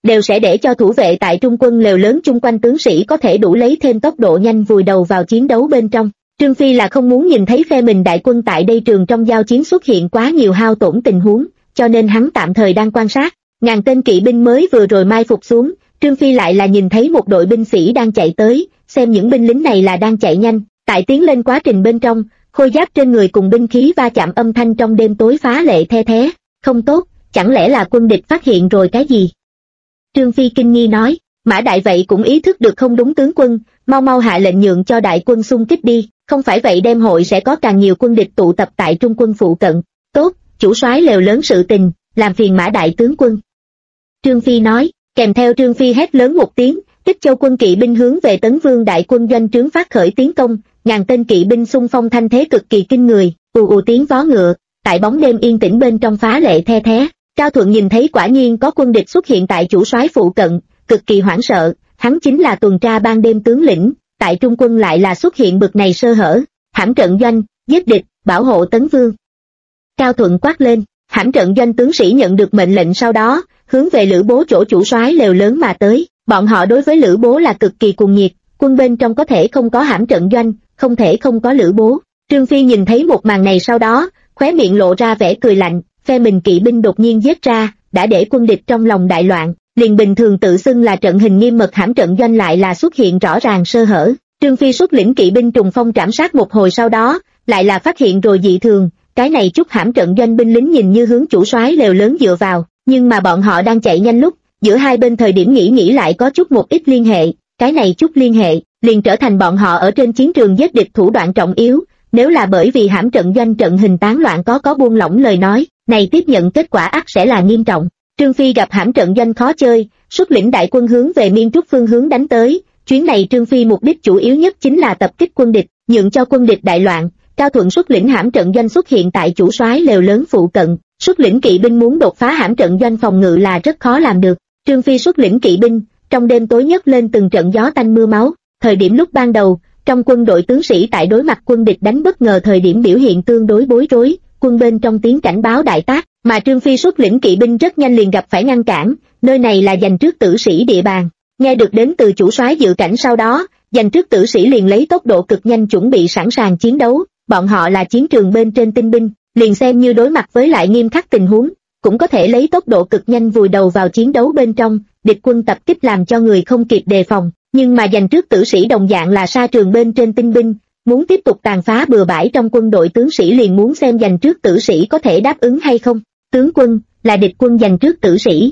đều sẽ để cho thủ vệ tại trung quân lều lớn chung quanh tướng sĩ có thể đủ lấy thêm tốc độ nhanh vùi đầu vào chiến đấu bên trong. Trương Phi là không muốn nhìn thấy phe mình đại quân tại đây trường trong giao chiến xuất hiện quá nhiều hao tổn tình huống, cho nên hắn tạm thời đang quan sát. Ngàn tên kỵ binh mới vừa rồi mai phục xuống, Trương Phi lại là nhìn thấy một đội binh sĩ đang chạy tới, xem những binh lính này là đang chạy nhanh, tại tiến lên quá trình bên trong, khôi giáp trên người cùng binh khí va chạm âm thanh trong đêm tối phá lệ the thé. Không tốt, chẳng lẽ là quân địch phát hiện rồi cái gì? Trương Phi kinh nghi nói. Mã Đại vậy cũng ý thức được không đúng tướng quân, mau mau hạ lệnh nhượng cho đại quân xung kích đi, không phải vậy đêm hội sẽ có càng nhiều quân địch tụ tập tại trung quân phụ cận. Tốt, chủ soái lều lớn sự tình, làm phiền Mã Đại tướng quân. Trương Phi nói, kèm theo Trương Phi hét lớn một tiếng, Ích Châu quân kỵ binh hướng về Tấn Vương đại quân doanh trướng phát khởi tiến công, ngàn tên kỵ binh xung phong thanh thế cực kỳ kinh người, ù ù tiếng vó ngựa, tại bóng đêm yên tĩnh bên trong phá lệ the thé. Cao Thuận nhìn thấy quả nhiên có quân địch xuất hiện tại chủ soái phụ cận, cực kỳ hoảng sợ, hắn chính là tuần tra ban đêm tướng lĩnh, tại trung quân lại là xuất hiện bực này sơ hở, hãm trận doanh, giết địch, bảo hộ Tấn Vương. Cao Thuận quát lên, hãm trận doanh tướng sĩ nhận được mệnh lệnh sau đó, hướng về Lữ Bố chỗ chủ soái lều lớn mà tới, bọn họ đối với Lữ Bố là cực kỳ cuồng nhiệt, quân bên trong có thể không có hãm trận doanh, không thể không có Lữ Bố. Trương Phi nhìn thấy một màn này sau đó, khóe miệng lộ ra vẻ cười lạnh, phe mình kỵ binh đột nhiên giết ra, đã để quân địch trong lòng đại loạn, liền bình thường tự xưng là trận hình nghiêm mật hãm trận doanh lại là xuất hiện rõ ràng sơ hở. Trương Phi xuất lĩnh kỵ binh trùng phong trảm sát một hồi sau đó, lại là phát hiện rồi dị thường, cái này chút hãm trận doanh binh lính nhìn như hướng chủ soái lều lớn dựa vào, nhưng mà bọn họ đang chạy nhanh lúc, giữa hai bên thời điểm nghĩ lại có chút một ít liên hệ, cái này chút liên hệ, liền trở thành bọn họ ở trên chiến trường giết địch thủ đoạn trọng yếu, nếu là bởi vì hãm trận doanh trận hình tán loạn có buông lỏng lời nói, này tiếp nhận kết quả ắt sẽ là nghiêm trọng. Trương Phi gặp hãm trận doanh khó chơi, xuất lĩnh đại quân hướng về Miên Trúc phương hướng đánh tới, chuyến này Trương Phi mục đích chủ yếu nhất chính là tập kích quân địch, nhượng cho quân địch đại loạn. Cao Thuận xuất lĩnh hãm trận doanh xuất hiện tại chủ soái lều lớn phụ cận, xuất lĩnh kỵ binh muốn đột phá hãm trận doanh phòng ngự là rất khó làm được. Trương Phi xuất lĩnh kỵ binh, trong đêm tối nhấc lên từng trận gió tanh mưa máu, thời điểm lúc ban đầu, trong quân đội tướng sĩ tại đối mặt quân địch đánh bất ngờ thời điểm biểu hiện tương đối bối rối, quân bên trong tiếng cảnh báo đại tác, mà Trương Phi xuất lĩnh kỵ binh rất nhanh liền gặp phải ngăn cản, nơi này là dành trước tử sĩ địa bàn. Nghe được đến từ chủ soái dự cảnh sau đó, dành trước tử sĩ liền lấy tốc độ cực nhanh chuẩn bị sẵn sàng chiến đấu, bọn họ là chiến trường bên trên tinh binh, liền xem như đối mặt với lại nghiêm khắc tình huống, cũng có thể lấy tốc độ cực nhanh vùi đầu vào chiến đấu bên trong, địch quân tập kích làm cho người không kịp đề phòng, nhưng mà dành trước tử sĩ đồng dạng là sa trường bên trên tinh binh, muốn tiếp tục tàn phá bừa bãi trong quân đội tướng sĩ liền muốn xem dành trước tử sĩ có thể đáp ứng hay không. Tướng quân, là địch quân dành trước tử sĩ.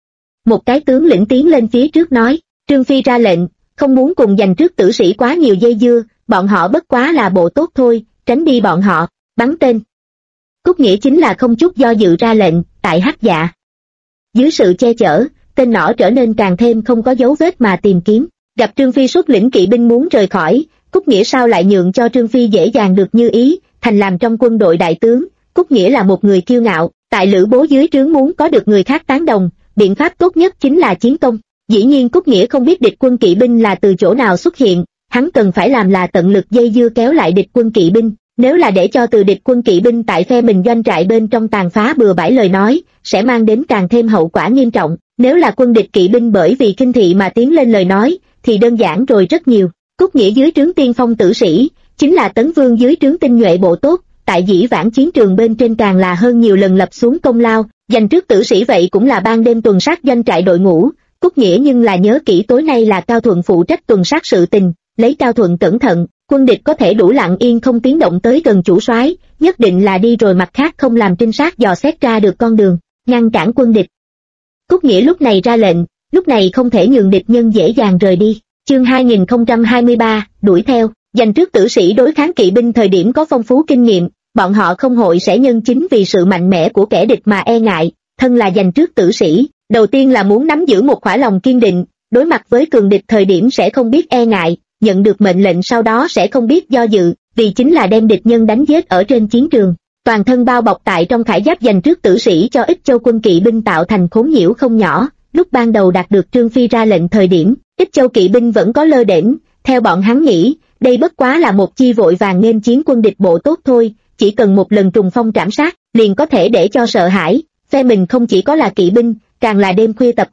Một cái tướng lĩnh tiến lên phía trước nói, Trương Phi ra lệnh, không muốn cùng dành trước tử sĩ quá nhiều dây dưa, bọn họ bất quá là bộ tốt thôi, tránh đi bọn họ, bắn tên. Cúc Nghĩa chính là không chút do dự ra lệnh, tại Hắc Dạ. Dưới sự che chở, tên nỏ trở nên càng thêm không có dấu vết mà tìm kiếm, gặp Trương Phi xuất lĩnh kỵ binh muốn rời khỏi, Cúc Nghĩa sao lại nhượng cho Trương Phi dễ dàng được như ý, thành làm trong quân đội đại tướng, Cúc Nghĩa là một người kiêu ngạo, tại Lữ Bố dưới trướng muốn có được người khác tán đồng, biện pháp tốt nhất chính là chiến công. Dĩ nhiên Cúc Nghĩa không biết địch quân kỵ binh là từ chỗ nào xuất hiện, hắn cần phải làm là tận lực dây dưa kéo lại địch quân kỵ binh, nếu là để cho từ địch quân kỵ binh tại phe mình doanh trại bên trong tàn phá bừa bãi lời nói, sẽ mang đến càng thêm hậu quả nghiêm trọng, nếu là quân địch kỵ binh bởi vì kinh thị mà tiến lên lời nói, thì đơn giản rồi rất nhiều. Cúc Nghĩa dưới trướng tiên phong tử sĩ, chính là Tấn Vương dưới trướng tinh nhuệ bộ tốt, tại dĩ vãng chiến trường bên trên càng là hơn nhiều lần lập xuống công lao, dành trước tử sĩ vậy cũng là ban đêm tuần sát doanh trại đội ngũ. Cúc Nghĩa nhưng là nhớ kỹ tối nay là Cao Thuận phụ trách tuần sát sự tình, lấy Cao Thuận cẩn thận, quân địch có thể đủ lặng yên không tiếng động tới gần chủ soái, nhất định là đi rồi mặt khác không làm trinh sát dò xét ra được con đường, ngăn cản quân địch. Cúc Nghĩa lúc này ra lệnh, lúc này không thể nhường địch nhân dễ dàng rời đi. Chương 2023, đuổi theo, dành trước tử sĩ đối kháng kỵ binh thời điểm có phong phú kinh nghiệm, bọn họ không hội sẽ nhân chính vì sự mạnh mẽ của kẻ địch mà e ngại, thân là dành trước tử sĩ, đầu tiên là muốn nắm giữ một khỏa lòng kiên định, đối mặt với cường địch thời điểm sẽ không biết e ngại, nhận được mệnh lệnh sau đó sẽ không biết do dự, vì chính là đem địch nhân đánh giết ở trên chiến trường. Toàn thân bao bọc tại trong khải giáp dành trước tử sĩ cho Ích Châu quân kỵ binh tạo thành khốn nhiễu không nhỏ, lúc ban đầu đạt được Trương Phi ra lệnh thời điểm, Ích Châu kỵ binh vẫn có lơ đễnh, theo bọn hắn nghĩ, đây bất quá là một chi vội vàng nên chiến quân địch bộ tốt thôi, chỉ cần một lần trùng phong trảm sát, liền có thể để cho sợ hãi, phe mình không chỉ có là kỵ binh, càng là đêm khuya tập kích,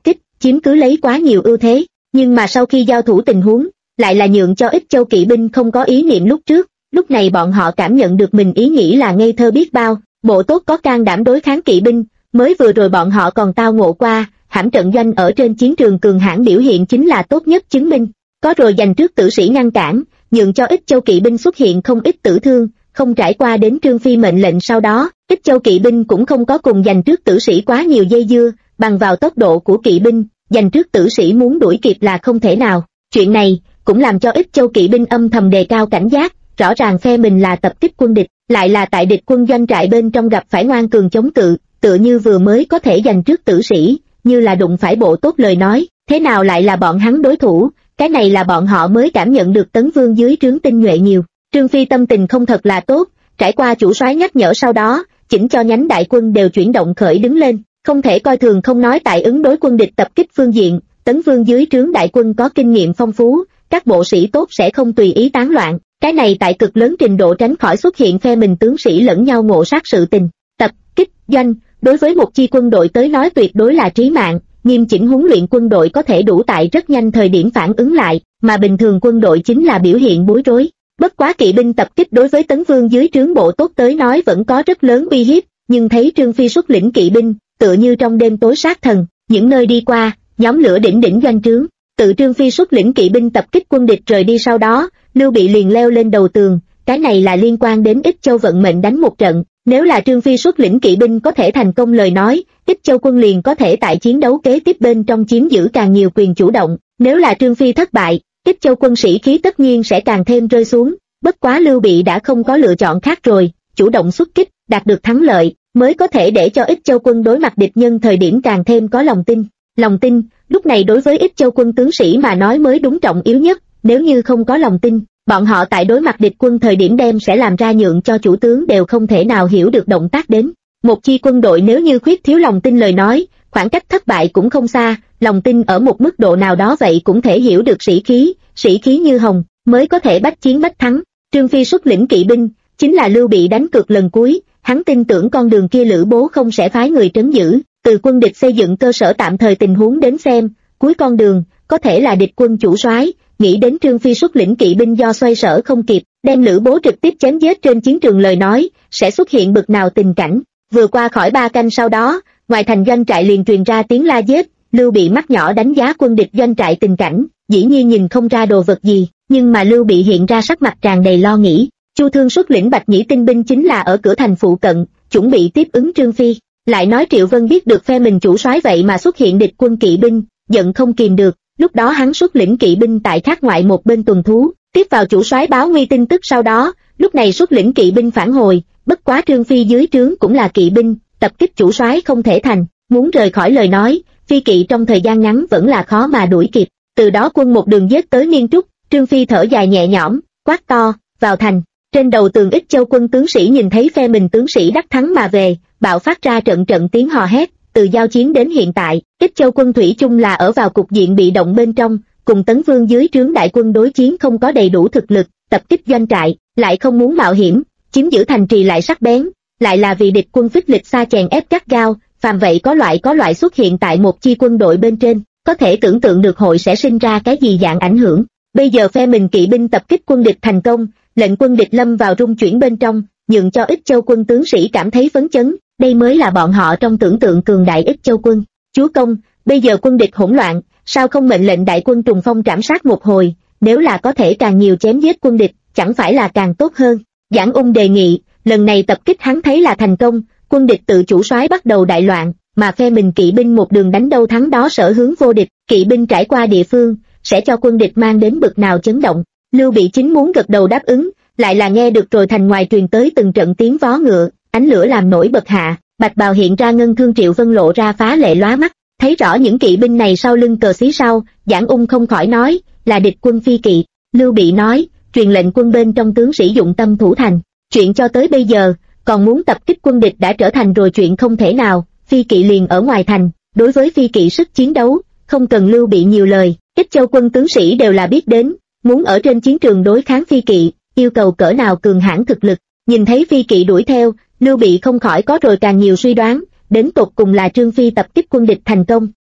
chiếm cứ lấy quá nhiều ưu thế, nhưng mà sau khi giao thủ tình huống, lại là nhượng cho Ích Châu kỵ binh không có ý niệm lúc trước, lúc này bọn họ cảm nhận được mình ý nghĩ là ngây thơ biết bao, bộ tốt có can đảm đối kháng kỵ binh, mới vừa rồi bọn họ còn tao ngộ qua, hãm trận doanh ở trên chiến trường cường hãn biểu hiện chính là tốt nhất chứng minh, có rồi dành trước tử sĩ ngăn cản, nhượng cho Ích Châu kỵ binh xuất hiện không ít tử thương, không trải qua đến Trương Phi mệnh lệnh sau đó, Ích Châu kỵ binh cũng không có cùng dành trước tử sĩ quá nhiều dây dưa, bằng vào tốc độ của kỵ binh, dành trước tử sĩ muốn đuổi kịp là không thể nào. Chuyện này cũng làm cho Ích Châu kỵ binh âm thầm đề cao cảnh giác, rõ ràng phe mình là tập kích quân địch, lại là tại địch quân doanh trại bên trong gặp phải ngoan cường chống cự, tựa như vừa mới có thể dành trước tử sĩ, như là đụng phải bộ tốt lời nói, thế nào lại là bọn hắn đối thủ, cái này là bọn họ mới cảm nhận được Tấn Vương dưới trướng tinh nhuệ nhiều. Trương Phi tâm tình không thật là tốt, trải qua chủ soái nhắc nhở sau đó, chỉnh cho nhánh đại quân đều chuyển động khởi đứng lên, không thể coi thường không nói tại ứng đối quân địch tập kích phương diện, Tấn Vương dưới trướng đại quân có kinh nghiệm phong phú, các bộ sĩ tốt sẽ không tùy ý tán loạn, cái này tại cực lớn trình độ tránh khỏi xuất hiện phe mình tướng sĩ lẫn nhau ngộ sát sự tình. Tập kích doanh, đối với một chi quân đội tới nói tuyệt đối là trí mạng, nghiêm chỉnh huấn luyện quân đội có thể đủ tại rất nhanh thời điểm phản ứng lại, mà bình thường quân đội chính là biểu hiện bối rối. Bất quá kỵ binh tập kích đối với Tấn Vương dưới trướng bộ tốt tới nói vẫn có rất lớn uy hiếp, nhưng thấy Trương Phi xuất lĩnh kỵ binh, tựa như trong đêm tối sát thần, những nơi đi qua, nhóm lửa đỉnh đỉnh doanh trướng. Tự Trương Phi xuất lĩnh kỵ binh tập kích quân địch rời đi sau đó, Lưu Bị liền leo lên đầu tường, cái này là liên quan đến Ích Châu vận mệnh đánh một trận, nếu là Trương Phi xuất lĩnh kỵ binh có thể thành công lời nói, Ích Châu quân liền có thể tại chiến đấu kế tiếp bên trong chiếm giữ càng nhiều quyền chủ động, nếu là Trương Phi thất bại, Ích Châu quân sĩ khí tất nhiên sẽ càng thêm rơi xuống, bất quá Lưu Bị đã không có lựa chọn khác rồi, chủ động xuất kích, đạt được thắng lợi, mới có thể để cho Ích Châu quân đối mặt địch nhân thời điểm càng thêm có lòng tin. Lòng tin, lúc này đối với Ích Châu quân tướng sĩ mà nói mới đúng trọng yếu nhất, nếu như không có lòng tin, bọn họ tại đối mặt địch quân thời điểm đem sẽ làm ra nhượng cho chủ tướng đều không thể nào hiểu được động tác đến. Một chi quân đội nếu như khuyết thiếu lòng tin lời nói, khoảng cách thất bại cũng không xa, lòng tin ở một mức độ nào đó vậy cũng thể hiểu được sĩ khí như hồng, mới có thể bách chiến bách thắng. Trương Phi xuất lĩnh kỵ binh, chính là Lưu Bị đánh cược lần cuối, hắn tin tưởng con đường kia Lữ Bố không sẽ phái người trấn giữ, từ quân địch xây dựng cơ sở tạm thời tình huống đến xem, cuối con đường, có thể là địch quân chủ soái, nghĩ đến Trương Phi xuất lĩnh kỵ binh do xoay sở không kịp, đem Lữ Bố trực tiếp chém giết trên chiến trường lời nói, sẽ xuất hiện bực nào tình cảnh. Vừa qua khỏi 3 canh sau đó, ngoài thành doanh trại liền truyền ra tiếng la giết, Lưu Bị mắt nhỏ đánh giá quân địch doanh trại tình cảnh, dĩ nhiên nhìn không ra đồ vật gì, nhưng mà Lưu Bị hiện ra sắc mặt tràn đầy lo nghĩ. Chu Thương xuất lĩnh Bạch Nhĩ tinh binh chính là ở cửa thành phụ cận, chuẩn bị tiếp ứng Trương Phi. Lại nói Triệu Vân biết được phe mình chủ soái vậy mà xuất hiện địch quân kỵ binh, giận không kìm được, lúc đó hắn xuất lĩnh kỵ binh tại khác ngoại một bên tuần thú, tiếp vào chủ soái báo nguy tin tức sau đó, lúc này xuất lĩnh kỵ binh phản hồi, bất quá Trương Phi dưới trướng cũng là kỵ binh, tập kích chủ soái không thể thành, muốn rời khỏi lời nói, phi kỵ trong thời gian ngắn vẫn là khó mà đuổi kịp. Từ đó quân một đường giết tới Niên Trúc, Trương Phi thở dài nhẹ nhõm, quát to, vào thành. Trên đầu tường Ích Châu quân tướng sĩ nhìn thấy phe mình tướng sĩ đắc thắng mà về, bạo phát ra trận trận tiếng hò hét, từ giao chiến đến hiện tại, Ích Châu quân thủy chung là ở vào cục diện bị động bên trong, cùng Tấn Vương dưới trướng đại quân đối chiến không có đầy đủ thực lực, tập kích doanh trại, lại không muốn mạo hiểm, chiếm giữ thành trì lại sắc bén, lại là vì địch quân phích lịch xa chèn ép gắt gao, phàm vậy có loại xuất hiện tại một chi quân đội bên trên, có thể tưởng tượng được hội sẽ sinh ra cái gì dạng ảnh hưởng. Bây giờ phe mình kỵ binh tập kích quân địch thành công, lệnh quân địch lâm vào rung chuyển bên trong, nhượng cho Ích Châu quân tướng sĩ cảm thấy phấn chấn, đây mới là bọn họ trong tưởng tượng cường đại Ích Châu quân. Chúa công, bây giờ quân địch hỗn loạn, sao không mệnh lệnh đại quân trùng phong trảm sát một hồi, nếu là có thể càng nhiều chém giết quân địch, chẳng phải là càng tốt hơn. Giảng Ung đề nghị, lần này tập kích hắn thấy là thành công, quân địch tự chủ soái bắt đầu đại loạn, mà phe mình kỵ binh một đường đánh đâu thắng đó sở hướng vô địch, kỵ binh trải qua địa phương, sẽ cho quân địch mang đến bực nào chấn động. Lưu Bị chính muốn gật đầu đáp ứng, lại là nghe được rồi thành ngoài truyền tới từng trận tiếng vó ngựa, ánh lửa làm nổi bật hạ, bạch bào hiện ra ngân thương Triệu Vân lộ ra phá lệ lóa mắt, thấy rõ những kỵ binh này sau lưng cờ xí sau, Giảng Ung không khỏi nói, là địch quân phi kỵ. Lưu Bị nói, truyền lệnh quân bên trong tướng sĩ dụng tâm thủ thành, chuyện cho tới bây giờ, còn muốn tập kích quân địch đã trở thành rồi chuyện không thể nào, phi kỵ liền ở ngoài thành, đối với phi kỵ sức chiến đấu, không cần Lưu Bị nhiều lời, Ích Châu quân tướng sĩ đều là biết đến, muốn ở trên chiến trường đối kháng phi kỵ, yêu cầu cỡ nào cường hãn thực lực. Nhìn thấy phi kỵ đuổi theo, Lưu Bị không khỏi có rồi càng nhiều suy đoán, đến tột cùng là Trương Phi tập kích quân địch thành công,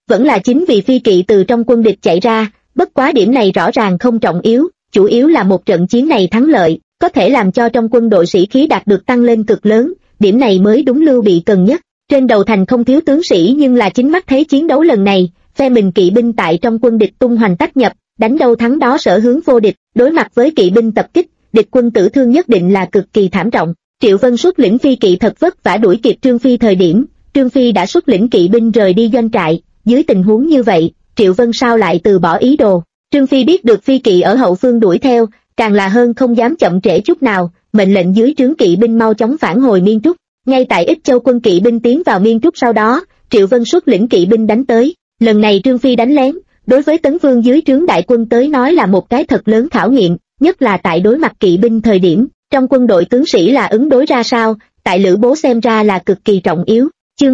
vẫn là chính vì phi kỵ từ trong quân địch chạy ra, bất quá điểm này rõ ràng không trọng yếu, chủ yếu là một trận chiến này thắng lợi, có thể làm cho trong quân đội sĩ khí đạt được tăng lên cực lớn, điểm này mới đúng Lưu Bị cần nhất. Trên đầu thành không thiếu tướng sĩ nhưng là chính mắt thấy chiến đấu lần này, phe mình kỵ binh tại trong quân địch tung hoành tách nhập, đánh đâu thắng đó sở hướng vô địch, đối mặt với kỵ binh tập kích, địch quân tử thương nhất định là cực kỳ thảm trọng. Triệu Vân xuất lĩnh phi kỵ thật vất vả đuổi kịp Trương Phi thời điểm, Trương Phi đã xuất lĩnh kỵ binh rời đi doanh trại, dưới tình huống như vậy, Triệu Vân sao lại từ bỏ ý đồ. Trương Phi biết được phi kỵ ở hậu phương đuổi theo, càng là hơn không dám chậm trễ chút nào, mệnh lệnh dưới trướng kỵ binh mau chóng phản hồi Miên Trúc. Ngay tại Ích Châu quân kỵ binh tiến vào Miên Trúc sau đó, Triệu Vân xuất lĩnh kỵ binh đánh tới. Lần này Trương Phi đánh lén, đối với Tấn Vương dưới trướng đại quân tới nói là một cái thật lớn khảo nghiệm, nhất là tại đối mặt kỵ binh thời điểm, trong quân đội tướng sĩ là ứng đối ra sao, tại Lữ Bố xem ra là cực kỳ trọng yếu. Chương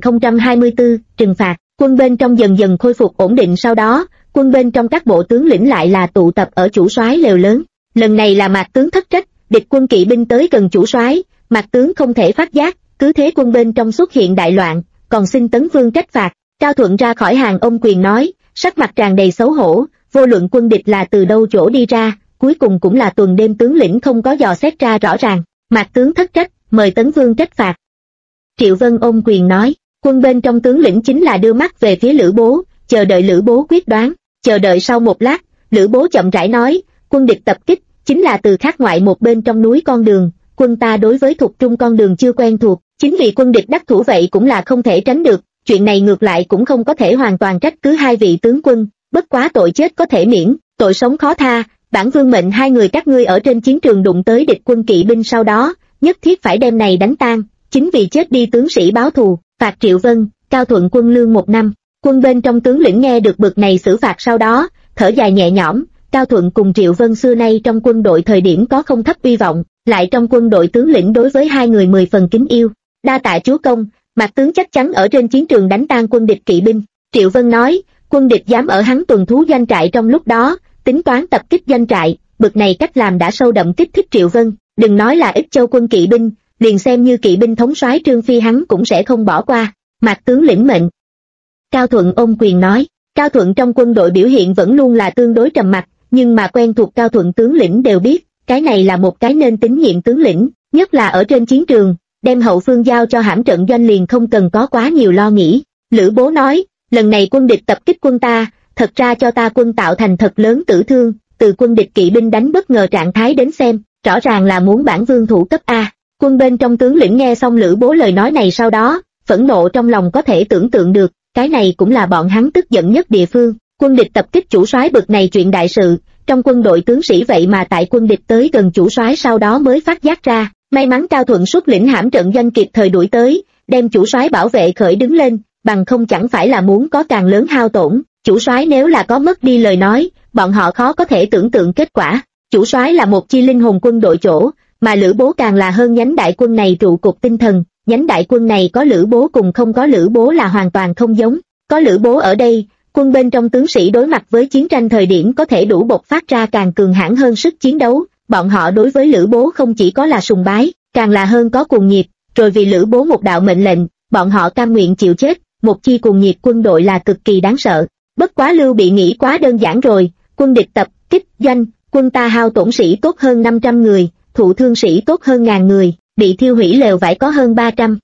2024, trừng phạt, quân bên trong dần dần khôi phục ổn định sau đó, quân bên trong các bộ tướng lĩnh lại là tụ tập ở chủ soái lều lớn. Lần này là Mạc tướng thất trách, địch quân kỵ binh tới gần chủ soái, Mạc tướng không thể phát giác, cứ thế quân bên trong xuất hiện đại loạn, còn xin Tấn Vương trách phạt. Cao Thuận ra khỏi hàng ôm quyền nói, sắc mặt tràn đầy xấu hổ, vô luận quân địch là từ đâu chỗ đi ra, cuối cùng cũng là tuần đêm tướng lĩnh không có dò xét ra rõ ràng. Mạc tướng thất trách, mời Tấn Vương trách phạt. Triệu Vân ôm quyền nói, quân bên trong tướng lĩnh chính là đưa mắt về phía Lữ Bố, chờ đợi Lữ Bố quyết đoán. Chờ đợi sau một lát, Lữ Bố chậm rãi nói, quân địch tập kích chính là từ khác ngoại một bên trong núi con đường, quân ta đối với thuộc trung con đường chưa quen thuộc, chính vì quân địch đắc thủ vậy cũng là không thể tránh được, chuyện này ngược lại cũng không có thể hoàn toàn trách cứ hai vị tướng quân, bất quá tội chết có thể miễn, tội sống khó tha, bản vương mệnh hai người các ngươi ở trên chiến trường đụng tới địch quân kỵ binh sau đó, nhất thiết phải đem này đánh tan, chính vì chết đi tướng sĩ báo thù, phạt Triệu Vân, Cao Thuận quân lương 1 năm. Quân bên trong tướng lĩnh nghe được bực này xử phạt sau đó, thở dài nhẹ nhõm, Cao Thuận cùng Triệu Vân xưa nay trong quân đội thời điểm có không thấp uy vọng, lại trong quân đội tướng lĩnh đối với hai người 10 phần kính yêu. Đa tạ chúa công, Mạc tướng chắc chắn ở trên chiến trường đánh tan quân địch kỵ binh. Triệu Vân nói, quân địch dám ở hắn tuần thú doanh trại trong lúc đó, tính toán tập kích doanh trại, bực này cách làm đã sâu đậm kích thích Triệu Vân, đừng nói là Ích Châu quân kỵ binh, liền xem như kỵ binh thống soái Trương Phi hắn cũng sẽ không bỏ qua. Mạc tướng lĩnh mệnh. Cao Thuận ôm quyền nói, Cao Thuận trong quân đội biểu hiện vẫn luôn là tương đối trầm mặc, nhưng mà quen thuộc Cao Thuận tướng lĩnh đều biết, cái này là một cái nên tín nhiệm tướng lĩnh, nhất là ở trên chiến trường, đem hậu phương giao cho hãm trận doanh liền không cần có quá nhiều lo nghĩ. Lữ Bố nói, lần này quân địch tập kích quân ta, thật ra cho ta quân tạo thành thật lớn tử thương, từ quân địch kỵ binh đánh bất ngờ trạng thái đến xem, rõ ràng là muốn bản vương thủ cấp A. Quân bên trong tướng lĩnh nghe xong Lữ Bố lời nói này sau đó, phẫn nộ trong lòng có thể tưởng tượng được, cái này cũng là bọn hắn tức giận nhất địa phương. Quân địch tập kích chủ soái bực này chuyện đại sự, trong quân đội tướng sĩ vậy mà tại quân địch tới gần chủ soái sau đó mới phát giác ra, may mắn Cao Thuận xuất lĩnh hãm trận doanh kịp thời đuổi tới, đem chủ soái bảo vệ khởi đứng lên, bằng không chẳng phải là muốn có càng lớn hao tổn. Chủ soái nếu là có mất đi lời nói, bọn họ khó có thể tưởng tượng kết quả. Chủ soái là một chi linh hồn quân đội chỗ, mà Lữ Bố càng là hơn nhánh đại quân này trụ cột tinh thần. Nhánh đại quân này có Lữ Bố cùng không có Lữ Bố là hoàn toàn không giống. Có Lữ Bố ở đây, quân bên trong tướng sĩ đối mặt với chiến tranh thời điểm có thể đủ bộc phát ra càng cường hãn hơn sức chiến đấu. Bọn họ đối với Lữ Bố không chỉ có là sùng bái, càng là hơn có cuồng nhiệt, rồi vì Lữ Bố một đạo mệnh lệnh, bọn họ cam nguyện chịu chết. Một chi cuồng nhiệt quân đội là cực kỳ đáng sợ. Bất quá Lưu Bị nghĩ quá đơn giản rồi, quân địch tập kích doanh, quân ta hao tổn sĩ tốt hơn 500 người, thụ thương sĩ tốt hơn 1000 người, bị thiêu hủy lều vải có hơn 300.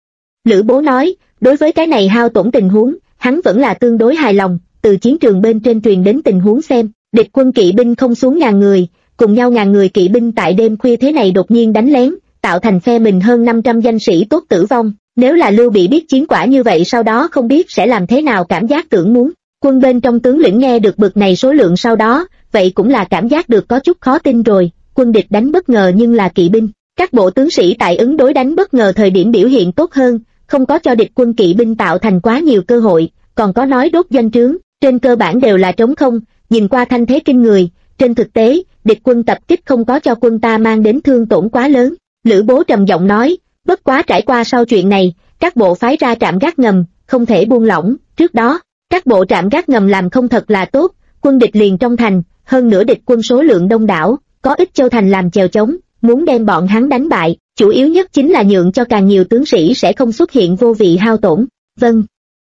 Lữ Bố nói, đối với cái này hao tổn tình huống, hắn vẫn là tương đối hài lòng, từ chiến trường bên trên truyền đến tình huống xem, địch quân kỵ binh không xuống 1000 người, cùng nhau 1000 người kỵ binh tại đêm khuya thế này đột nhiên đánh lén, tạo thành phe mình hơn 500 danh sĩ tốt tử vong. Nếu là Lưu Bị biết chiến quả như vậy sau đó không biết sẽ làm thế nào, cảm giác tưởng muốn. Quân bên trong tướng lĩnh nghe được bực này số lượng sau đó, vậy cũng là cảm giác được có chút khó tin rồi, quân địch đánh bất ngờ nhưng là kỵ binh. Các bộ tướng sĩ tại ứng đối đánh bất ngờ thời điểm biểu hiện tốt hơn, không có cho địch quân kỵ binh tạo thành quá nhiều cơ hội, còn có nói đốt doanh trướng, trên cơ bản đều là trống không, nhìn qua thanh thế kinh người, trên thực tế, địch quân tập kích không có cho quân ta mang đến thương tổn quá lớn. Lữ Bố trầm giọng nói, bất quá trải qua sau chuyện này, các bộ phái ra trạm gác ngầm, không thể buông lỏng, trước đó, các bộ trạm gác ngầm làm không thật là tốt, quân địch liền trong thành, hơn nữa địch quân số lượng đông đảo, có Ích Châu thành làm chèo chống, muốn đem bọn hắn đánh bại, chủ yếu nhất chính là nhượng cho càng nhiều tướng sĩ sẽ không xuất hiện vô vị hao tổn. Vâng.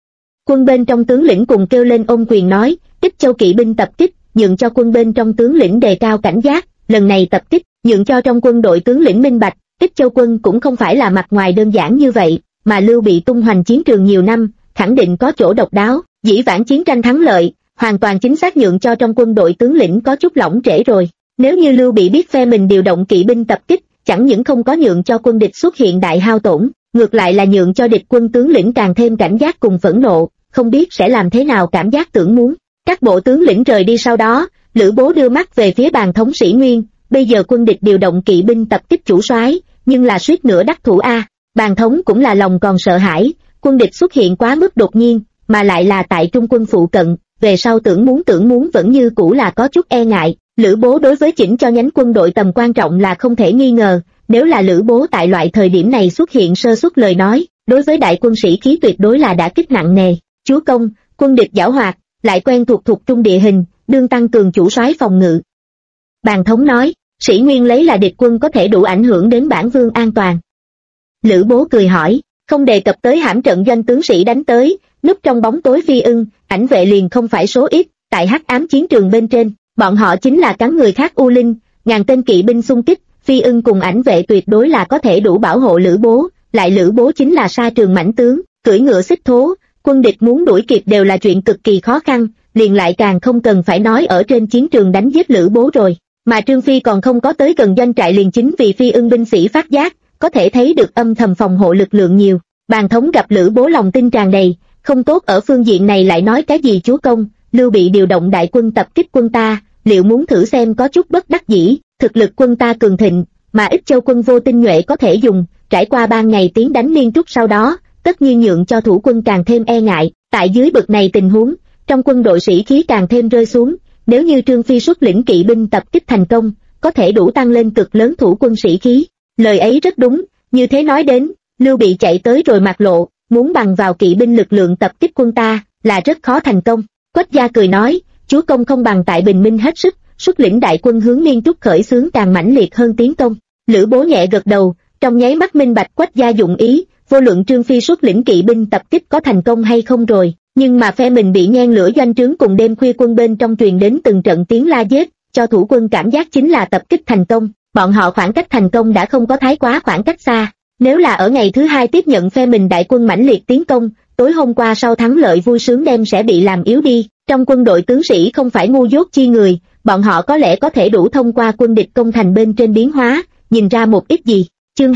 Quân bên trong tướng lĩnh cùng kêu lên ôm quyền nói, Ích Châu kỵ binh tập kích, nhượng cho quân bên trong tướng lĩnh đề cao cảnh giác, lần này tập kích, nhượng cho trong quân đội tướng lĩnh minh bạch, Ích Châu quân cũng không phải là mặt ngoài đơn giản như vậy, mà Lưu Bị tung hoành chiến trường nhiều năm, khẳng định có chỗ độc đáo, dĩ vãng chiến tranh thắng lợi, hoàn toàn chính xác nhượng cho trong quân đội tướng lĩnh có chút lỏng trễ rồi. Nếu như Lưu Bị biết phe mình điều động kỵ binh tập kích, chẳng những không có nhượng cho quân địch xuất hiện đại hao tổn, ngược lại là nhượng cho địch quân tướng lĩnh càng thêm cảnh giác cùng phẫn nộ, không biết sẽ làm thế nào cảm giác tưởng muốn. Các bộ tướng lĩnh rời đi sau đó, Lữ Bố đưa mắt về phía Bàn Thống Sĩ Nguyên, bây giờ quân địch điều động kỵ binh tập kích chủ soái, nhưng là suýt nữa đắc thủ a. Bàn Thống cũng là lòng còn sợ hãi, quân địch xuất hiện quá mức đột nhiên, mà lại là tại trung quân phụ cận, về sau tưởng muốn vẫn như cũ là có chút e ngại. Lữ Bố đối với chỉnh cho nhánh quân đội tầm quan trọng là không thể nghi ngờ, nếu là Lữ Bố tại loại thời điểm này xuất hiện sơ suất lời nói, đối với đại quân sĩ khí tuyệt đối là đả kích nặng nề. Chúa công, quân địch giảo hoạt, lại quen thuộc trung địa hình, đương tăng cường chủ soái phòng ngự. Bàn Thống nói, Sĩ Nguyên lấy là địch quân có thể đủ ảnh hưởng đến bản vương an toàn. Lữ Bố cười hỏi, không đề cập tới hãm trận doanh tướng sĩ đánh tới, núp trong bóng tối Phi Ưng, ảnh vệ liền không phải số ít, tại hắc ám chiến trường bên trên, bọn họ chính là cắn người khác u linh, ngàn tên kỵ binh xung kích, Phi Ưng cùng ảnh vệ tuyệt đối là có thể đủ bảo hộ Lữ Bố, lại Lữ Bố chính là sa trường mãnh tướng, cưỡi ngựa xích thố, quân địch muốn đuổi kịp đều là chuyện cực kỳ khó khăn, liền lại càng không cần phải nói ở trên chiến trường đánh giết Lữ Bố rồi. Mà Trương Phi còn không có tới gần doanh trại liền chính vì Phi Ưng binh sĩ phát giác, có thể thấy được âm thầm phòng hộ lực lượng nhiều. Bàn Thống gặp Lữ Bố lòng tin tràn đầy, không tốt ở phương diện này lại nói cái gì chúa công, Lưu Bị điều động đại quân tập kích quân ta, liệu muốn thử xem có chút bất đắc dĩ, thực lực quân ta cường thịnh, mà Ích Châu quân vô tinh nhuệ có thể dùng, trải qua 3 ngày tiến đánh liên trúc sau đó, tất nhiên nhượng cho thủ quân càng thêm e ngại, tại dưới bực này tình huống, trong quân đội sĩ khí càng thêm rơi xuống, nếu như Trương Phi xuất lĩnh kỵ binh tập kích thành công, có thể đủ tăng lên cực lớn thủ quân sĩ khí. Lời ấy rất đúng, như thế nói đến, Lưu Bị chạy tới rồi mặt lộ, muốn bằng vào kỵ binh lực lượng tập kích quân ta, là rất khó thành công. Quách Gia cười nói, chúa công không bằng tại bình minh hết sức, xuất lĩnh đại quân hướng Liên Trúc khởi xướng càng mãnh liệt hơn tiến công. Lữ Bố nhẹ gật đầu, trong nháy mắt minh bạch Quách Gia dụng ý, vô luận Trương Phi xuất lĩnh kỵ binh tập kích có thành công hay không rồi, nhưng mà phe mình bị nhen lửa doanh trướng cùng đêm khuya quân bên trong truyền đến từng trận tiếng la giết, cho thủ quân cảm giác chính là tập kích thành công, bọn họ khoảng cách thành công đã không có thái quá khoảng cách xa. Nếu là ở ngày thứ hai tiếp nhận phe mình đại quân mãnh liệt tiến công, tối hôm qua sau thắng lợi vui sướng đêm sẽ bị làm yếu đi. Trong quân đội tướng sĩ không phải ngu dốt chi người, bọn họ có lẽ có thể đủ thông qua quân địch công thành bên trên biến hóa, nhìn ra một ít gì. Chương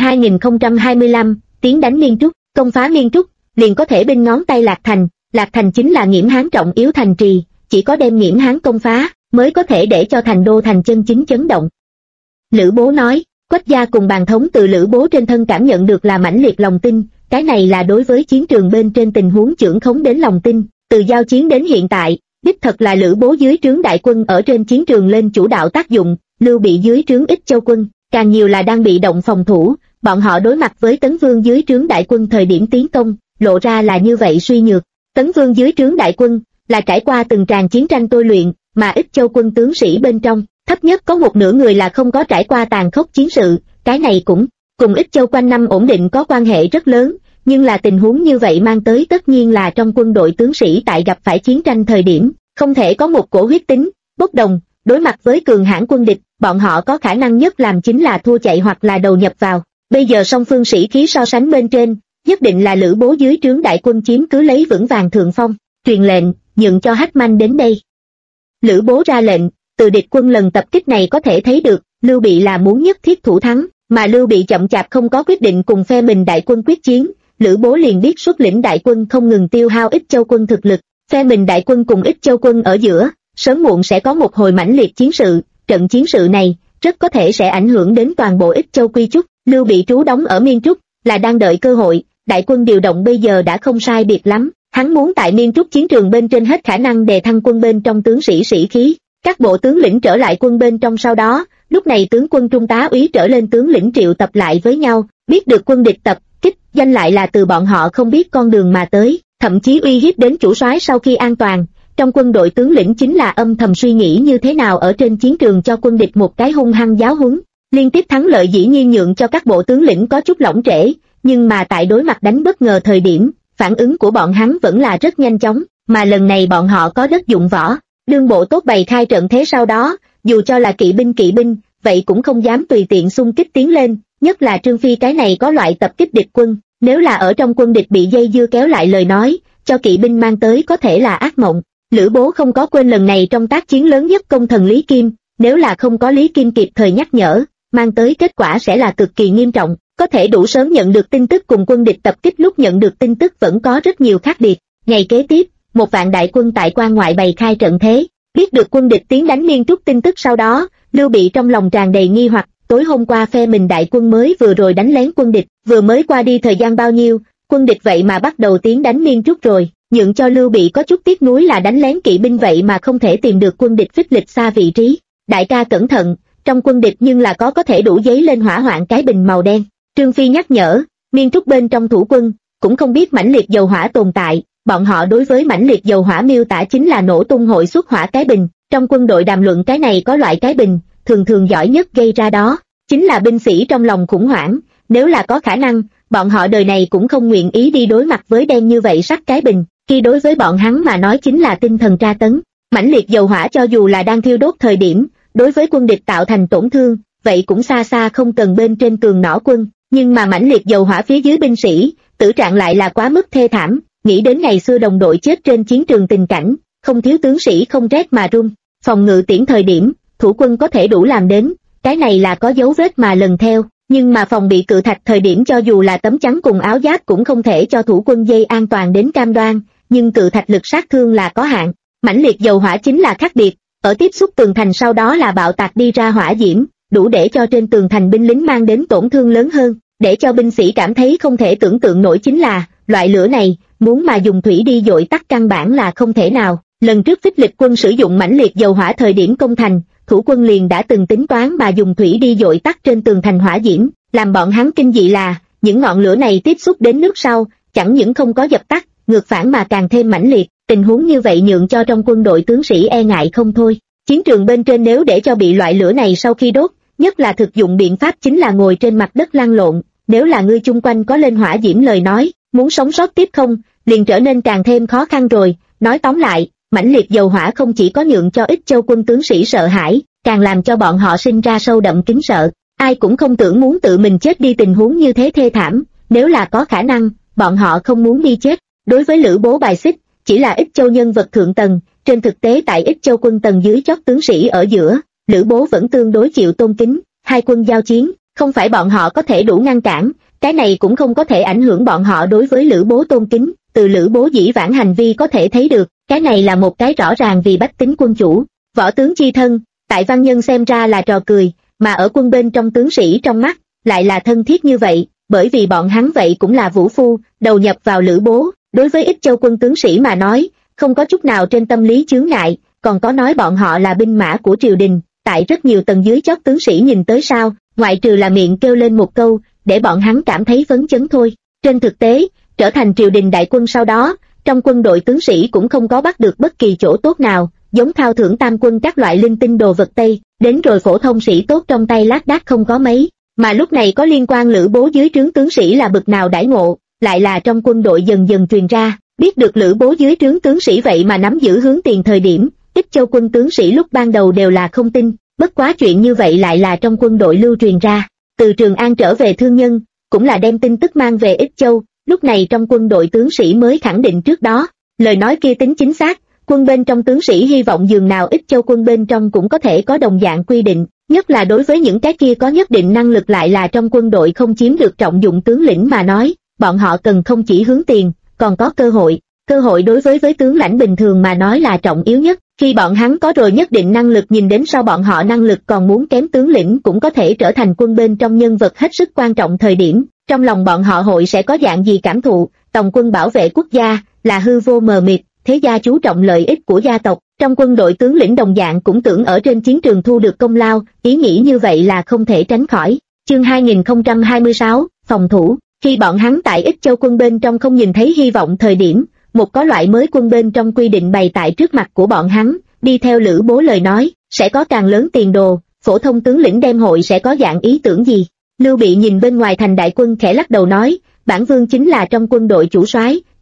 2025, tiến đánh Miên Trúc, công phá Miên Trúc, liền có thể bên ngón tay Lạc Thành. Lạc Thành chính là Nghiễm Hán trọng yếu thành trì, chỉ có đem Nghiễm Hán công phá, mới có thể để cho thành đô thành chân chính chấn động. Lữ Bố nói, Quách Gia cùng Bàn Thống từ Lữ Bố trên thân cảm nhận được là mãnh liệt lòng tin, cái này là đối với chiến trường bên trên tình huống chưởng khống đến lòng tin, từ giao chiến đến hiện tại, đích thật là Lữ Bố dưới trướng đại quân ở trên chiến trường lên chủ đạo tác dụng, Lưu Bị dưới trướng Ích Châu quân, càng nhiều là đang bị động phòng thủ, bọn họ đối mặt với Tấn Vương dưới trướng đại quân thời điểm tiến công, lộ ra là như vậy suy nhược. Tấn Vương dưới trướng đại quân, là trải qua từng tràng chiến tranh tôi luyện, mà Ích Châu quân tướng sĩ bên trong, thấp nhất có một nửa người là không có trải qua tàn khốc chiến sự, cái này cũng cùng Ích Châu quanh năm ổn định có quan hệ rất lớn, nhưng là tình huống như vậy mang tới tất nhiên là trong quân đội tướng sĩ tại gặp phải chiến tranh thời điểm, không thể có một cổ huyết tính, bốc đồng, đối mặt với cường hãn quân địch, bọn họ có khả năng nhất làm chính là thua chạy hoặc là đầu nhập vào. Bây giờ song phương sĩ khí so sánh bên trên, nhất định là Lữ Bố dưới trướng đại quân chiếm cứ lấy vững vàng thượng phong, truyền lệnh, nhượng cho Hách Manh đến đây. Lữ Bố ra lệnh, từ địch quân lần tập kích này có thể thấy được, Lưu Bị là muốn nhất thiết thủ thắng, mà Lưu Bị chậm chạp không có quyết định cùng phe mình đại quân quyết chiến, Lữ Bố liền biết xuất lĩnh đại quân không ngừng tiêu hao Ích Châu quân thực lực, phe mình đại quân cùng Ích Châu quân ở giữa, sớm muộn sẽ có một hồi mãnh liệt chiến sự, trận chiến sự này, rất có thể sẽ ảnh hưởng đến toàn bộ Ích Châu quy trúc. Lưu Bị trú đóng ở Miên Trúc, là đang đợi cơ hội, đại quân điều động bây giờ đã không sai biệt lắm, hắn muốn tại Miên Trúc chiến trường bên trên hết khả năng đề thăng quân bên trong tướng sĩ sĩ khí, các bộ tướng lĩnh trở lại quân bên trong sau đó, lúc này tướng quân trung tá úy trở lên tướng lĩnh triệu tập lại với nhau, biết được quân địch tập kích, danh lại là từ bọn họ không biết con đường mà tới, thậm chí uy hiếp đến chủ soái sau khi an toàn. Trong quân đội tướng lĩnh chính là âm thầm suy nghĩ như thế nào ở trên chiến trường cho quân địch một cái hung hăng giáo huấn. Liên tiếp thắng lợi dĩ nhiên nhượng cho các bộ tướng lĩnh có chút lỏng trễ, nhưng mà tại đối mặt đánh bất ngờ thời điểm, phản ứng của bọn hắn vẫn là rất nhanh chóng, mà lần này bọn họ có đất dụng võ, đương bộ tốt bày khai trận thế sau đó, dù cho là kỵ binh, vậy cũng không dám tùy tiện xung kích tiến lên, nhất là Trương Phi cái này có loại tập kích địch quân, nếu là ở trong quân địch bị dây dưa kéo lại lời nói, cho kỵ binh mang tới có thể là ác mộng. Lữ Bố không có quên lần này trong tác chiến lớn nhất công thần Lý Kim, nếu là không có Lý Kim kịp thời nhắc nhở, mang tới kết quả sẽ là cực kỳ nghiêm trọng, có thể đủ sớm nhận được tin tức cùng quân địch tập kích lúc nhận được tin tức vẫn có rất nhiều khác biệt. Ngày kế tiếp, 1 vạn đại quân tại quan ngoại bày khai trận thế, biết được quân địch tiến đánh Miên Trúc tin tức sau đó, Lưu Bị trong lòng tràn đầy nghi hoặc, tối hôm qua phe mình đại quân mới vừa rồi đánh lén quân địch, vừa mới qua đi thời gian bao nhiêu, quân địch vậy mà bắt đầu tiến đánh Miên Trúc rồi, nhượng cho Lưu Bị có chút tiếc nuối là đánh lén kỵ binh vậy mà không thể tìm được quân địch phích lịch xa vị trí. Đại ca cẩn thận, trong quân địch nhưng là có thể đủ giấy lên hỏa hoạn cái bình màu đen. Trương Phi nhắc nhở, Miên Trúc bên trong thủ quân, cũng không biết mãnh liệt dầu hỏa tồn tại, bọn họ đối với mãnh liệt dầu hỏa miêu tả chính là nổ tung hội xuất hỏa cái bình, trong quân đội đàm luận cái này có loại cái bình, thường giỏi nhất gây ra đó, chính là binh sĩ trong lòng khủng hoảng, nếu là có khả năng, bọn họ đời này cũng không nguyện ý đi đối mặt với đen như vậy sắt cái bình, khi đối với bọn hắn mà nói chính là tinh thần tra tấn. Mãnh liệt dầu hỏa cho dù là đang thiêu đốt thời điểm, đối với quân địch tạo thành tổn thương, vậy cũng xa xa không cần bên trên tường nỏ quân, nhưng mà mãnh liệt dầu hỏa phía dưới binh sĩ, tử trạng lại là quá mức thê thảm, nghĩ đến ngày xưa đồng đội chết trên chiến trường tình cảnh, không thiếu tướng sĩ không rét mà run. Phòng ngự tiễn thời điểm, thủ quân có thể đủ làm đến, cái này là có dấu vết mà lần theo, nhưng mà phòng bị cự thạch thời điểm cho dù là tấm chắn cùng áo giáp cũng không thể cho thủ quân dây an toàn đến cam đoan, nhưng cự thạch lực sát thương là có hạn. Mãnh liệt dầu hỏa chính là khác biệt, ở tiếp xúc tường thành sau đó là bạo tạc đi ra hỏa diễm, đủ để cho trên tường thành binh lính mang đến tổn thương lớn hơn, để cho binh sĩ cảm thấy không thể tưởng tượng nổi chính là, loại lửa này, muốn mà dùng thủy đi dội tắt căn bản là không thể nào. Lần trước phích lịch quân sử dụng mãnh liệt dầu hỏa thời điểm công thành, thủ quân liền đã từng tính toán mà dùng thủy đi dội tắt trên tường thành hỏa diễm, làm bọn hắn kinh dị là, những ngọn lửa này tiếp xúc đến nước sau, chẳng những không có dập tắt, ngược phản mà càng thêm mãnh liệt, tình huống như vậy nhượng cho trong quân đội tướng sĩ e ngại không thôi. Chiến trường bên trên nếu để cho bị loại lửa này sau khi đốt, nhất là thực dụng biện pháp chính là ngồi trên mặt đất lăn lộn, nếu là ngươi chung quanh có lên hỏa diễm lời nói, muốn sống sót tiếp không, liền trở nên càng thêm khó khăn rồi. Nói tóm lại, mãnh liệt dầu hỏa không chỉ có nhượng cho Ích Châu quân tướng sĩ sợ hãi, càng làm cho bọn họ sinh ra sâu đậm kính sợ, ai cũng không tưởng muốn tự mình chết đi tình huống như thế thê thảm, nếu là có khả năng, bọn họ không muốn đi chết. Đối với Lữ Bố bài xích, chỉ là Ích Châu nhân vật thượng tầng, trên thực tế tại Ích Châu quân tầng dưới chót tướng sĩ ở giữa, Lữ Bố vẫn tương đối chịu tôn kính, hai quân giao chiến, không phải bọn họ có thể đủ ngăn cản, cái này cũng không có thể ảnh hưởng bọn họ đối với Lữ Bố tôn kính, từ Lữ Bố dĩ vãng hành vi có thể thấy được, cái này là một cái rõ ràng vì bách tính quân chủ, võ tướng chi thân, tại văn nhân xem ra là trò cười, mà ở quân bên trong tướng sĩ trong mắt, lại là thân thiết như vậy, bởi vì bọn hắn vậy cũng là vũ phu, đầu nhập vào Lữ Bố, đối với Ích Châu quân tướng sĩ mà nói, không có chút nào trên tâm lý chướng ngại, còn có nói bọn họ là binh mã của triều đình, tại rất nhiều tầng dưới chót tướng sĩ nhìn tới sao, ngoại trừ là miệng kêu lên một câu, để bọn hắn cảm thấy phấn chấn thôi. Trên thực tế, trở thành triều đình đại quân sau đó, trong quân đội tướng sĩ cũng không có bắt được bất kỳ chỗ tốt nào, giống thao thưởng tam quân các loại linh tinh đồ vật Tây, đến rồi phổ thông sĩ tốt trong tay lác đác không có mấy, mà lúc này có liên quan Lữ Bố dưới trướng tướng sĩ là bực nào đãi ngộ, lại là trong quân đội dần dần truyền ra, biết được Lữ Bố dưới trướng tướng sĩ vậy mà nắm giữ hướng tiền thời điểm, Ích Châu quân tướng sĩ lúc ban đầu đều là không tin, bất quá chuyện như vậy lại là trong quân đội lưu truyền ra, từ Trường An trở về thương nhân, cũng là đem tin tức mang về Ích Châu, lúc này trong quân đội tướng sĩ mới khẳng định trước đó, lời nói kia tính chính xác, quân bên trong tướng sĩ hy vọng dường nào Ích Châu quân bên trong cũng có thể có đồng dạng quy định, nhất là đối với những cái kia có nhất định năng lực lại là trong quân đội không chiếm được trọng dụng tướng lĩnh mà nói, bọn họ cần không chỉ hướng tiền, còn có cơ hội đối với tướng lãnh bình thường mà nói là trọng yếu nhất, khi bọn hắn có rồi nhất định năng lực nhìn đến sau bọn họ năng lực còn muốn kém tướng lĩnh cũng có thể trở thành quân bên trong nhân vật hết sức quan trọng thời điểm, trong lòng bọn họ hội sẽ có dạng gì cảm thụ, tổng quân bảo vệ quốc gia, là hư vô mờ mịt, thế gia chú trọng lợi ích của gia tộc, trong quân đội tướng lĩnh đồng dạng cũng tưởng ở trên chiến trường thu được công lao, ý nghĩ như vậy là không thể tránh khỏi. Chương 2026, phòng thủ, khi bọn hắn tại Ích Châu quân bên trong không nhìn thấy hy vọng thời điểm, một có loại mới quân bên trong quy định bày tại trước mặt của bọn hắn, đi theo Lữ Bố lời nói, sẽ có càng lớn tiền đồ, phổ thông tướng lĩnh đem hội sẽ có dạng ý tưởng gì. Lưu Bị nhìn bên ngoài thành đại quân khẽ lắc đầu nói, bản vương chính là trong quân đội chủ soái,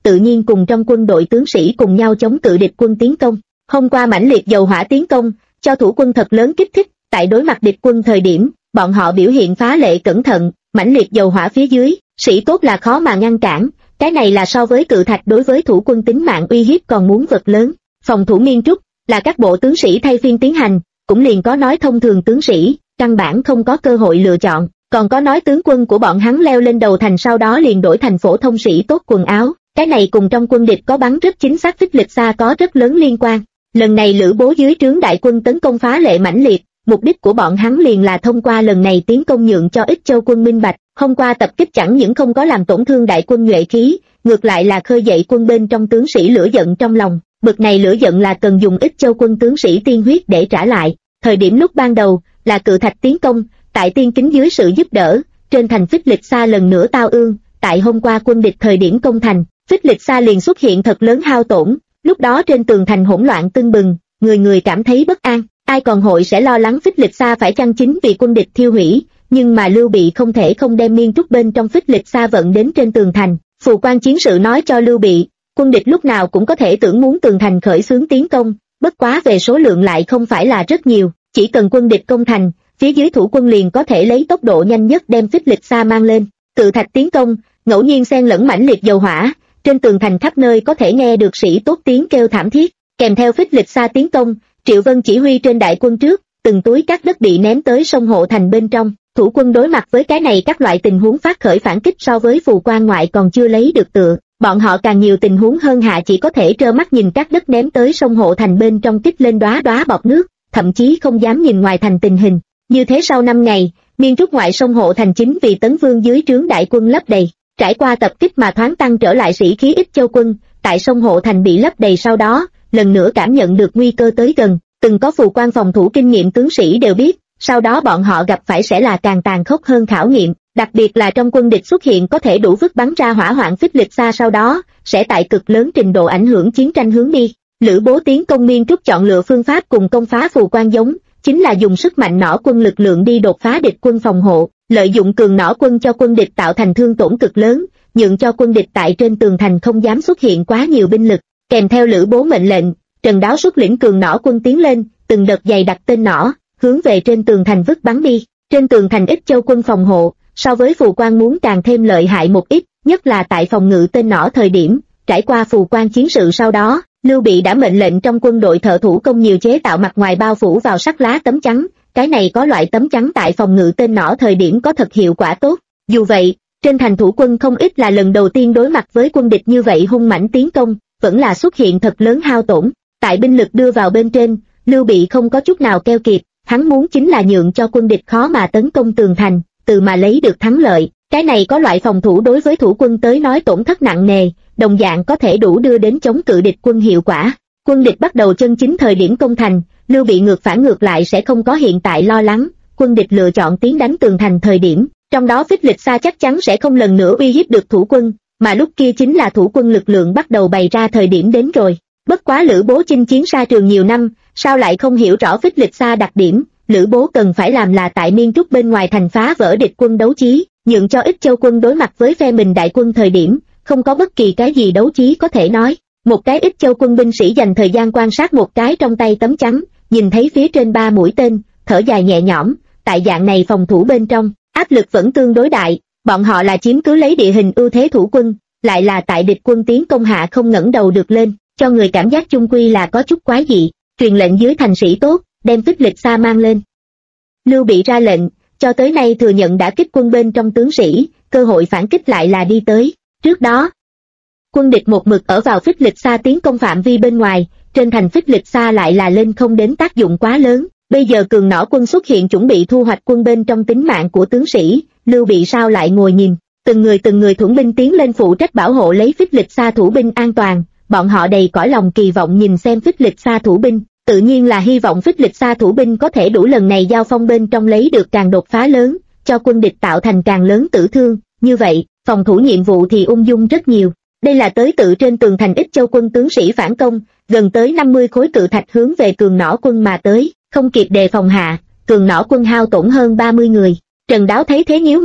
tự nhiên cùng trong quân đội tướng sĩ cùng nhau chống cự địch quân tiến công. Hôm qua mãnh liệt dầu hỏa tiến công, cho thủ quân thật lớn kích thích, tại đối mặt địch quân thời điểm, bọn họ biểu hiện phá lệ cẩn thận, mãnh liệt dầu hỏa phía dưới, sĩ tốt là khó mà ngăn cản, cái này là so với cự thạch đối với thủ quân tính mạng uy hiếp còn muốn vật lớn. Phòng thủ miên trúc, là các bộ tướng sĩ thay phiên tiến hành, cũng liền có nói thông thường tướng sĩ, căn bản không có cơ hội lựa chọn, còn có nói tướng quân của bọn hắn leo lên đầu thành sau đó liền đổi thành phổ thông sĩ tốt quần áo, cái này cùng trong quân địch có bắn rất chính xác phích lịch xa có rất lớn liên quan. Lần này Lữ Bố dưới trướng đại quân tấn công phá lệ mãnh liệt, mục đích của bọn hắn liền là thông qua lần này tiến công nhượng cho Ích Châu quân minh bạch, hôm qua tập kích chẳng những không có làm tổn thương đại quân nhuệ khí, ngược lại là khơi dậy quân bên trong tướng sĩ lửa giận trong lòng, bực này lửa giận là cần dùng Ích Châu quân tướng sĩ tiên huyết để trả lại. Thời điểm lúc ban đầu là cự thạch tiến công, tại tiên kính dưới sự giúp đỡ, trên thành phích lịch xa lần nữa tao ương, tại hôm qua quân địch thời điểm công thành, phích lịch xa liền xuất hiện thật lớn hao tổn, lúc đó trên tường thành hỗn loạn tưng bừng, người người cảm thấy bất an, ai còn hội sẽ lo lắng phích lịch xa phải chăng chính vì quân địch thiêu hủy, nhưng mà Lưu Bị không thể không đem miên trúc bên trong phích lịch xa vận đến trên tường thành. Phù quan chiến sự nói cho Lưu Bị, quân địch lúc nào cũng có thể tưởng muốn tường thành khởi xướng tiến công, bất quá về số lượng lại không phải là rất nhiều, chỉ cần quân địch công thành, phía dưới thủ quân liền có thể lấy tốc độ nhanh nhất đem phích lịch xa mang lên. Cự thạch tiến công, ngẫu nhiên xen lẫn mãnh liệt dầu hỏa, trên tường thành khắp nơi có thể nghe được sĩ tốt tiếng kêu thảm thiết, kèm theo phích lịch xa tiến công, Triệu Vân chỉ huy trên đại quân trước, từng túi cát đất bị ném tới sông hộ thành bên trong, thủ quân đối mặt với cái này các loại tình huống phát khởi phản kích so với phù quan ngoại còn chưa lấy được tựa, bọn họ càng nhiều tình huống hơn hạ chỉ có thể trơ mắt nhìn các đất ném tới sông hộ thành bên trong kích lên đóa đóa bọt nước, thậm chí không dám nhìn ngoài thành tình hình. Như thế sau 5 ngày, miên trúc ngoại sông hộ thành chính vì Tấn Vương dưới trướng đại quân lấp đầy, trải qua tập kích mà thoáng tăng trở lại sĩ khí Ích Châu quân, tại sông hộ thành bị lấp đầy sau đó, lần nữa cảm nhận được nguy cơ tới gần, từng có phù quan phòng thủ kinh nghiệm tướng sĩ đều biết, sau đó bọn họ gặp phải sẽ là càng tàn khốc hơn khảo nghiệm, đặc biệt là trong quân địch xuất hiện có thể đủ vứt bắn ra hỏa hoạn phích lịch xa sau đó, sẽ tại cực lớn trình độ ảnh hưởng chiến tranh hướng đi. Lữ Bố tiến công miên trúc chọn lựa phương pháp cùng công phá phù quan giống, chính là dùng sức mạnh nỏ quân lực lượng đi đột phá địch quân phòng hộ, lợi dụng cường nỏ quân cho quân địch tạo thành thương tổn cực lớn, nhượng cho quân địch tại trên tường thành không dám xuất hiện quá nhiều binh lực. Kèm theo Lữ Bố mệnh lệnh, Trần Đáo xuất lĩnh cường nỏ quân tiến lên, từng đợt dày đặt tên nỏ, hướng về trên tường thành vứt bắn đi. Trên tường thành Ích Châu quân phòng hộ, so với phù quan muốn càng thêm lợi hại một ít, nhất là tại phòng ngự tên nỏ thời điểm, trải qua phù quan chiến sự sau đó, Lưu Bị đã mệnh lệnh trong quân đội thợ thủ công nhiều chế tạo mặt ngoài bao phủ vào sắt lá tấm chắn, cái này có loại tấm chắn tại phòng ngự tên nỏ thời điểm có thật hiệu quả tốt. Dù vậy, trên thành thủ quân không ít là lần đầu tiên đối mặt với quân địch như vậy hung mãnh tiến công, vẫn là xuất hiện thật lớn hao tổn. Tại binh lực đưa vào bên trên, Lưu Bị không có chút nào keo kiệt, hắn muốn chính là nhượng cho quân địch khó mà tấn công tường thành, từ mà lấy được thắng lợi. Cái này có loại phòng thủ đối với thủ quân tới nói tổn thất nặng nề, đồng dạng có thể đủ đưa đến chống cự địch quân hiệu quả. Quân địch bắt đầu chân chính thời điểm công thành, Lưu Bị ngược phản ngược lại sẽ không có hiện tại lo lắng, quân địch lựa chọn tiến đánh tường thành thời điểm, trong đó phích lịch xa chắc chắn sẽ không lần nữa uy hiếp được thủ quân, mà lúc kia chính là thủ quân lực lượng bắt đầu bày ra thời điểm đến rồi. Bất quá Lữ Bố chinh chiến xa trường nhiều năm, sao lại không hiểu rõ phích lịch xa đặc điểm, Lữ Bố cần phải làm là tại miên trúc bên ngoài thành phá vỡ địch quân đấu chí, nhượng cho Ích Châu quân đối mặt với phe mình đại quân thời điểm, không có bất kỳ cái gì đấu chí có thể nói. Một cái Ích Châu quân binh sĩ dành thời gian quan sát một cái trong tay tấm chắn, nhìn thấy phía trên 3 mũi tên, thở dài nhẹ nhõm, tại dạng này phòng thủ bên trong, áp lực vẫn tương đối đại, bọn họ là chiếm cứ lấy địa hình ưu thế thủ quân, lại là tại địch quân tiến công hạ không ngẩng đầu được lên, cho người cảm giác chung quy là có chút quái dị. Truyền lệnh dưới thành sĩ tốt, đem phích lịch xa mang lên. Lưu Bị ra lệnh, cho tới nay thừa nhận đã kích quân bên trong tướng sĩ, cơ hội phản kích lại là đi tới. Trước đó, quân địch một mực ở vào phích lịch xa tiến công phạm vi bên ngoài, trên thành phích lịch xa lại là lên không đến tác dụng quá lớn. Bây giờ cường nỏ quân xuất hiện chuẩn bị thu hoạch quân bên trong tính mạng của tướng sĩ, Lưu Bị sao lại ngồi nhìn, từng người thuẫn binh tiến lên phụ trách bảo hộ lấy phích lịch xa thủ binh an toàn, bọn họ đầy cõi lòng kỳ vọng nhìn xem phích lịch xa thủ binh, tự nhiên là hy vọng phích lịch xa thủ binh có thể đủ lần này giao phong bên trong lấy được càng đột phá lớn, cho quân địch tạo thành càng lớn tử thương, như vậy, phòng thủ nhiệm vụ thì ung dung rất nhiều. Đây là tới tự trên tường thành Ích Châu quân tướng sĩ phản công, gần tới 50 khối cự thạch hướng về cường nỏ quân mà tới, không kịp đề phòng hạ, cường nỏ quân hao tổn hơn 30 người. Trần Đáo thấy thế nhíu mày,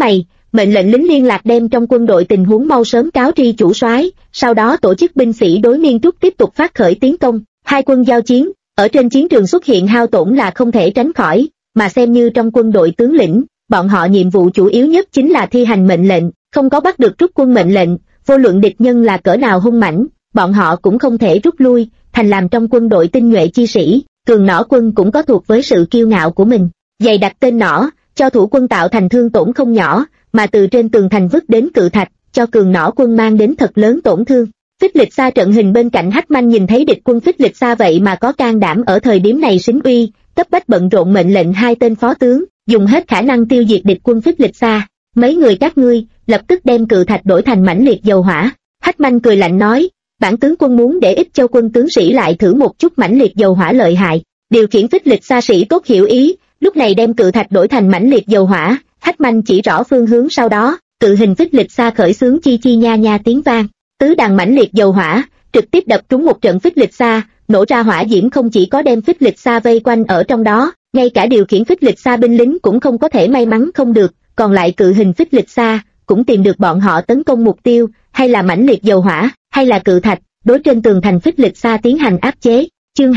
mệnh lệnh lính liên lạc đem trong quân đội tình huống mau sớm cáo tri chủ soái, sau đó tổ chức binh sĩ đối Miên Trúc tiếp tục phát khởi tiến công. Hai quân giao chiến, ở trên chiến trường xuất hiện hao tổn là không thể tránh khỏi, mà xem như trong quân đội tướng lĩnh, bọn họ nhiệm vụ chủ yếu nhất chính là thi hành mệnh lệnh, không có bắt được rút quân mệnh lệnh, vô luận địch nhân là cỡ nào hung mãnh, bọn họ cũng không thể rút lui, thành làm trong quân đội tinh nhuệ chi sĩ. Cường nỏ quân cũng có thuộc với sự kiêu ngạo của mình, dày đặt tên nỏ, cho thủ quân tạo thành thương tổn không nhỏ, mà từ trên tường thành vứt đến cự thạch, cho cường nỏ quân mang đến thật lớn tổn thương. Phích Lịch Sa trận hình bên cạnh Hách Manh nhìn thấy địch quân Phích Lịch Sa vậy mà có can đảm ở thời điểm này xính uy, cấp bách bận rộn mệnh lệnh hai tên phó tướng, dùng hết khả năng tiêu diệt địch quân Phích Lịch Sa. Mấy người các ngươi, lập tức đem cự thạch đổi thành mãnh liệt dầu hỏa. Hách Manh cười lạnh nói, bản tướng quân muốn để Ích Châu quân tướng sĩ lại thử một chút mãnh liệt dầu hỏa lợi hại. Điều khiển Phích Lịch Sa sĩ tốt hiểu ý, lúc này đem cự thạch đổi thành mãnh liệt dầu hỏa. Hách Manh chỉ rõ phương hướng, sau đó cự hình Phích Lịch Sa khởi xướng chi chi nha nha tiếng vang, tứ đàn mãnh liệt dầu hỏa trực tiếp đập trúng một trận Phích Lịch Sa, nổ ra hỏa diễm không chỉ có đem Phích Lịch Sa vây quanh ở trong đó, ngay cả điều khiển Phích Lịch Sa binh lính cũng không có thể may mắn không được, còn lại cự hình Phích Lịch Sa cũng tìm được bọn họ tấn công mục tiêu, hay là mãnh liệt dầu hỏa, hay là cự thạch, đối trên tường thành Phích Lịch Sa tiến hành áp chế. Chương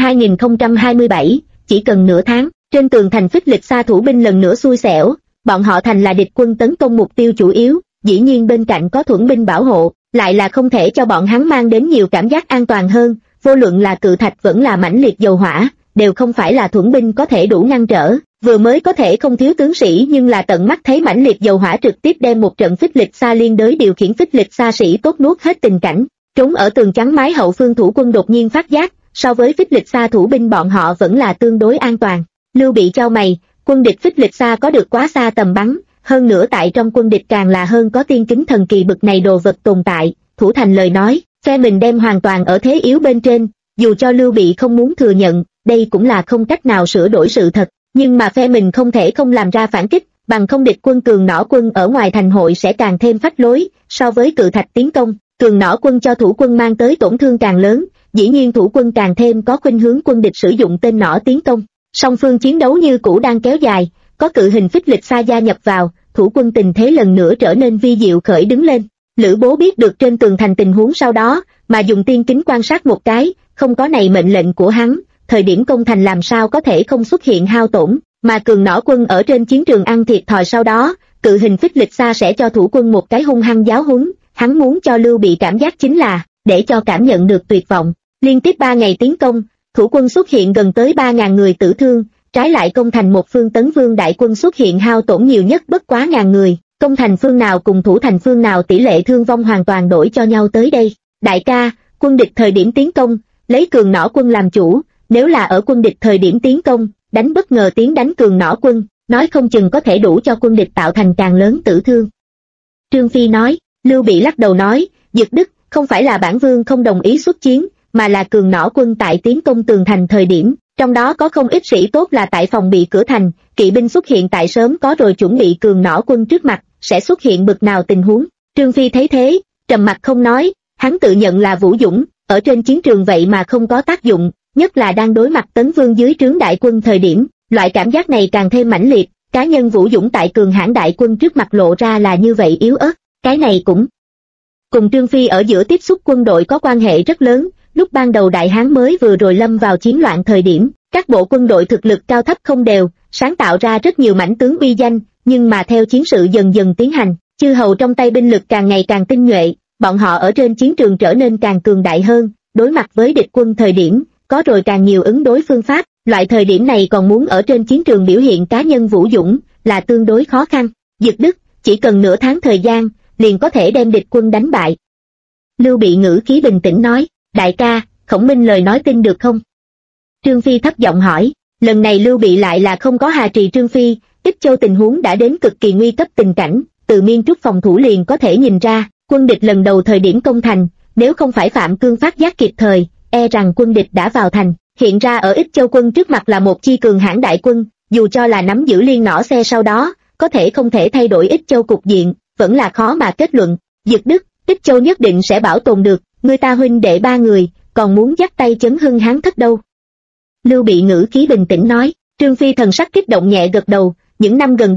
2027, chỉ cần nửa tháng, trên tường thành Phích Lịch Sa thủ binh lần nữa xui xẻo, bọn họ thành là địch quân tấn công mục tiêu chủ yếu, dĩ nhiên bên cạnh có thuẫn binh bảo hộ, lại là không thể cho bọn hắn mang đến nhiều cảm giác an toàn hơn, vô luận là cự thạch vẫn là mãnh liệt dầu hỏa, đều không phải là thuẫn binh có thể đủ ngăn trở. Vừa mới có thể không thiếu tướng sĩ, nhưng là tận mắt thấy mãnh liệt dầu hỏa trực tiếp đem một trận Phích Lịch Sa liên đới điều khiển Phích Lịch Sa sĩ tốt nuốt hết tình cảnh. Trốn ở tường chắn mái hậu phương thủ quân đột nhiên phát giác, so với Phích Lịch Sa thủ binh bọn họ vẫn là tương đối an toàn. Lưu Bị chau mày, quân địch Phích Lịch Sa có được quá xa tầm bắn, hơn nữa tại trong quân địch càng là hơn có tiên kính thần kỳ bực này đồ vật tồn tại. Thủ thành lời nói, phe mình đem hoàn toàn ở thế yếu bên trên, dù cho Lưu Bị không muốn thừa nhận, đây cũng là không cách nào sửa đổi sự thật, nhưng mà phe mình không thể không làm ra phản kích, bằng không địch quân cường nỏ quân ở ngoài thành hội sẽ càng thêm phách lối. So với cự thạch tiến công, cường nỏ quân cho thủ quân mang tới tổn thương càng lớn, dĩ nhiên thủ quân càng thêm có khuynh hướng quân địch sử dụng tên nỏ tiến công. Song phương chiến đấu như cũ đang kéo dài, có cự hình Phích Lịch Sa gia nhập vào, thủ quân tình thế lần nữa trở nên vi diệu khởi đứng lên. Lữ Bố biết được trên tường thành tình huống sau đó, mà dùng tiên kính quan sát một cái, không có này mệnh lệnh của hắn, thời điểm công thành làm sao có thể không xuất hiện hao tổn, mà cường nỏ quân ở trên chiến trường ăn thiệt thòi sau đó, cự hình Phích Lịch Sa sẽ cho thủ quân một cái hung hăng giáo huấn, hắn muốn cho Lưu Bị cảm giác chính là, để cho cảm nhận được tuyệt vọng. Liên tiếp 3 ngày tiến công, thủ quân xuất hiện gần tới 3.000 người tử thương, trái lại công thành một phương Tấn Vương đại quân xuất hiện hao tổn nhiều nhất bất quá 1.000 người, công thành phương nào cùng thủ thành phương nào tỷ lệ thương vong hoàn toàn đổi cho nhau tới đây. Đại ca, quân địch thời điểm tiến công, lấy cường nỏ quân làm chủ, nếu là ở quân địch thời điểm tiến công, đánh bất ngờ tiến đánh cường nỏ quân, nói không chừng có thể đủ cho quân địch tạo thành càng lớn tử thương. Trương Phi nói. Lưu Bị lắc đầu nói, Dực Đức, không phải là bản vương không đồng ý xuất chiến, mà là cường nỏ quân tại tiến công tường thành thời điểm, trong đó có không ít sĩ tốt là tại phòng bị cửa thành, kỵ binh xuất hiện tại sớm có rồi chuẩn bị cường nỏ quân trước mặt, sẽ xuất hiện bực nào tình huống. Trương Phi thấy thế, trầm mặt không nói, hắn tự nhận là vũ dũng, ở trên chiến trường vậy mà không có tác dụng, nhất là đang đối mặt Tấn Vương dưới trướng đại quân thời điểm, loại cảm giác này càng thêm mãnh liệt, cá nhân vũ dũng tại cường hãn đại quân trước mặt lộ ra là như vậy yếu ớt. Cái này cũng cùng Trương Phi ở giữa tiếp xúc quân đội có quan hệ rất lớn. Lúc ban đầu Đại Hán mới vừa rồi lâm vào chiến loạn thời điểm, các bộ quân đội thực lực cao thấp không đều, sáng tạo ra rất nhiều mãnh tướng uy danh, nhưng mà theo chiến sự dần dần tiến hành, chư hầu trong tay binh lực càng ngày càng tinh nhuệ, bọn họ ở trên chiến trường trở nên càng cường đại hơn, đối mặt với địch quân thời điểm, có rồi càng nhiều ứng đối phương pháp, loại thời điểm này còn muốn ở trên chiến trường biểu hiện cá nhân vũ dũng, là tương đối khó khăn. Dực Đức, chỉ cần nửa tháng thời gian, liền có thể đem địch quân đánh bại. Lưu Bị ngữ khí bình tĩnh nói, đại ca, Khổng Minh lời nói tin được không? Trương Phi thấp giọng hỏi, lần này Lưu Bị lại là không có hà trì Trương Phi, Ích Châu tình huống đã đến cực kỳ nguy cấp tình cảnh, từ Miên Trúc phòng thủ liền có thể nhìn ra, quân địch lần đầu thời điểm công thành, nếu không phải Phạm Cương phát giác kịp thời, e rằng quân địch đã vào thành, hiện ra ở Ích Châu quân trước mặt là một chi cường hãn đại quân, dù cho là nắm giữ liên nỏ xe sau đó, có thể không thể thay đổi Ích Châu cục diện, vẫn là khó mà kết luận. Dực Đức, Ích Châu nhất định sẽ bảo tồn được, người ta huynh đệ 3 người, còn muốn dắt tay chấn hưng Hán thất đâu. Lưu Bị ngữ khí bình tĩnh nói. Trương Phi thần sắc kích động nhẹ gật đầu, những năm gần đây,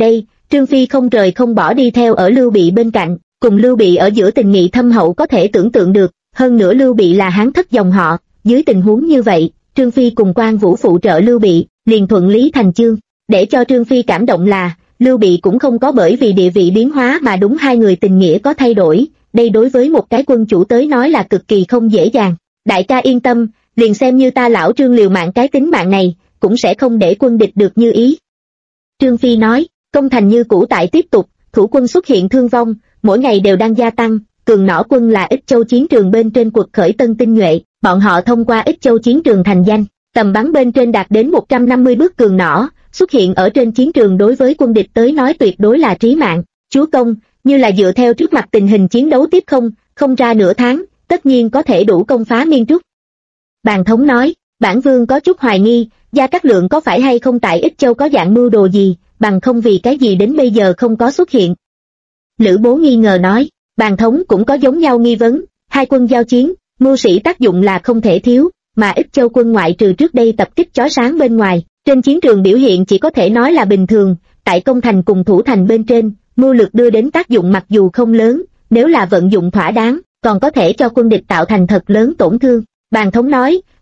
Trương Phi không rời không bỏ đi theo ở Lưu Bị bên cạnh, cùng Lưu Bị ở giữa tình nghị thâm hậu có thể tưởng tượng được, hơn nữa Lưu Bị là Hán thất dòng họ, dưới tình huống như vậy, Trương Phi cùng Quan Vũ phụ trợ Lưu Bị, liền thuận lý thành chương. Để cho Trương Phi cảm động là, Lưu Bị cũng không có bởi vì địa vị biến hóa mà đúng hai người tình nghĩa có thay đổi, đây đối với một cái quân chủ tới nói là cực kỳ không dễ dàng. Đại ca yên tâm, liền xem như ta lão Trương liều mạng cái tính mạng này, cũng sẽ không để quân địch được như ý. Trương Phi nói, công thành như cũ tại tiếp tục, thủ quân xuất hiện thương vong, mỗi ngày đều đang gia tăng, Cường Nỏ quân là Ích Châu chiến trường bên trên quật khởi tân tinh nhuệ, bọn họ thông qua Ích Châu chiến trường thành danh, tầm bắn bên trên đạt đến 150 bước Cường Nỏ, xuất hiện ở trên chiến trường đối với quân địch tới nói tuyệt đối là trí mạng. Chúa công, như là dựa theo trước mặt tình hình chiến đấu tiếp không ra nửa tháng, tất nhiên có thể đủ công phá Miên Trúc. Bàn Thống nói, bản vương có chút hoài nghi, Gia Cát Lượng có phải hay không tại Ích Châu có dạng mưu đồ gì, bằng không vì cái gì đến bây giờ không có xuất hiện. Lữ Bố nghi ngờ nói, Bàn Thống cũng có giống nhau nghi vấn, hai quân giao chiến, mưu sĩ tác dụng là không thể thiếu, mà Ích Châu quân ngoại trừ trước đây tập kích chói sáng bên ngoài, trên chiến trường biểu hiện chỉ có thể nói là bình thường, tại công thành cùng thủ thành bên trên, mưu lược đưa đến tác dụng mặc dù không lớn, nếu là vận dụng thỏa đáng, còn có thể cho quân địch tạo thành thật lớn tổn thương. Bàn Thống nói,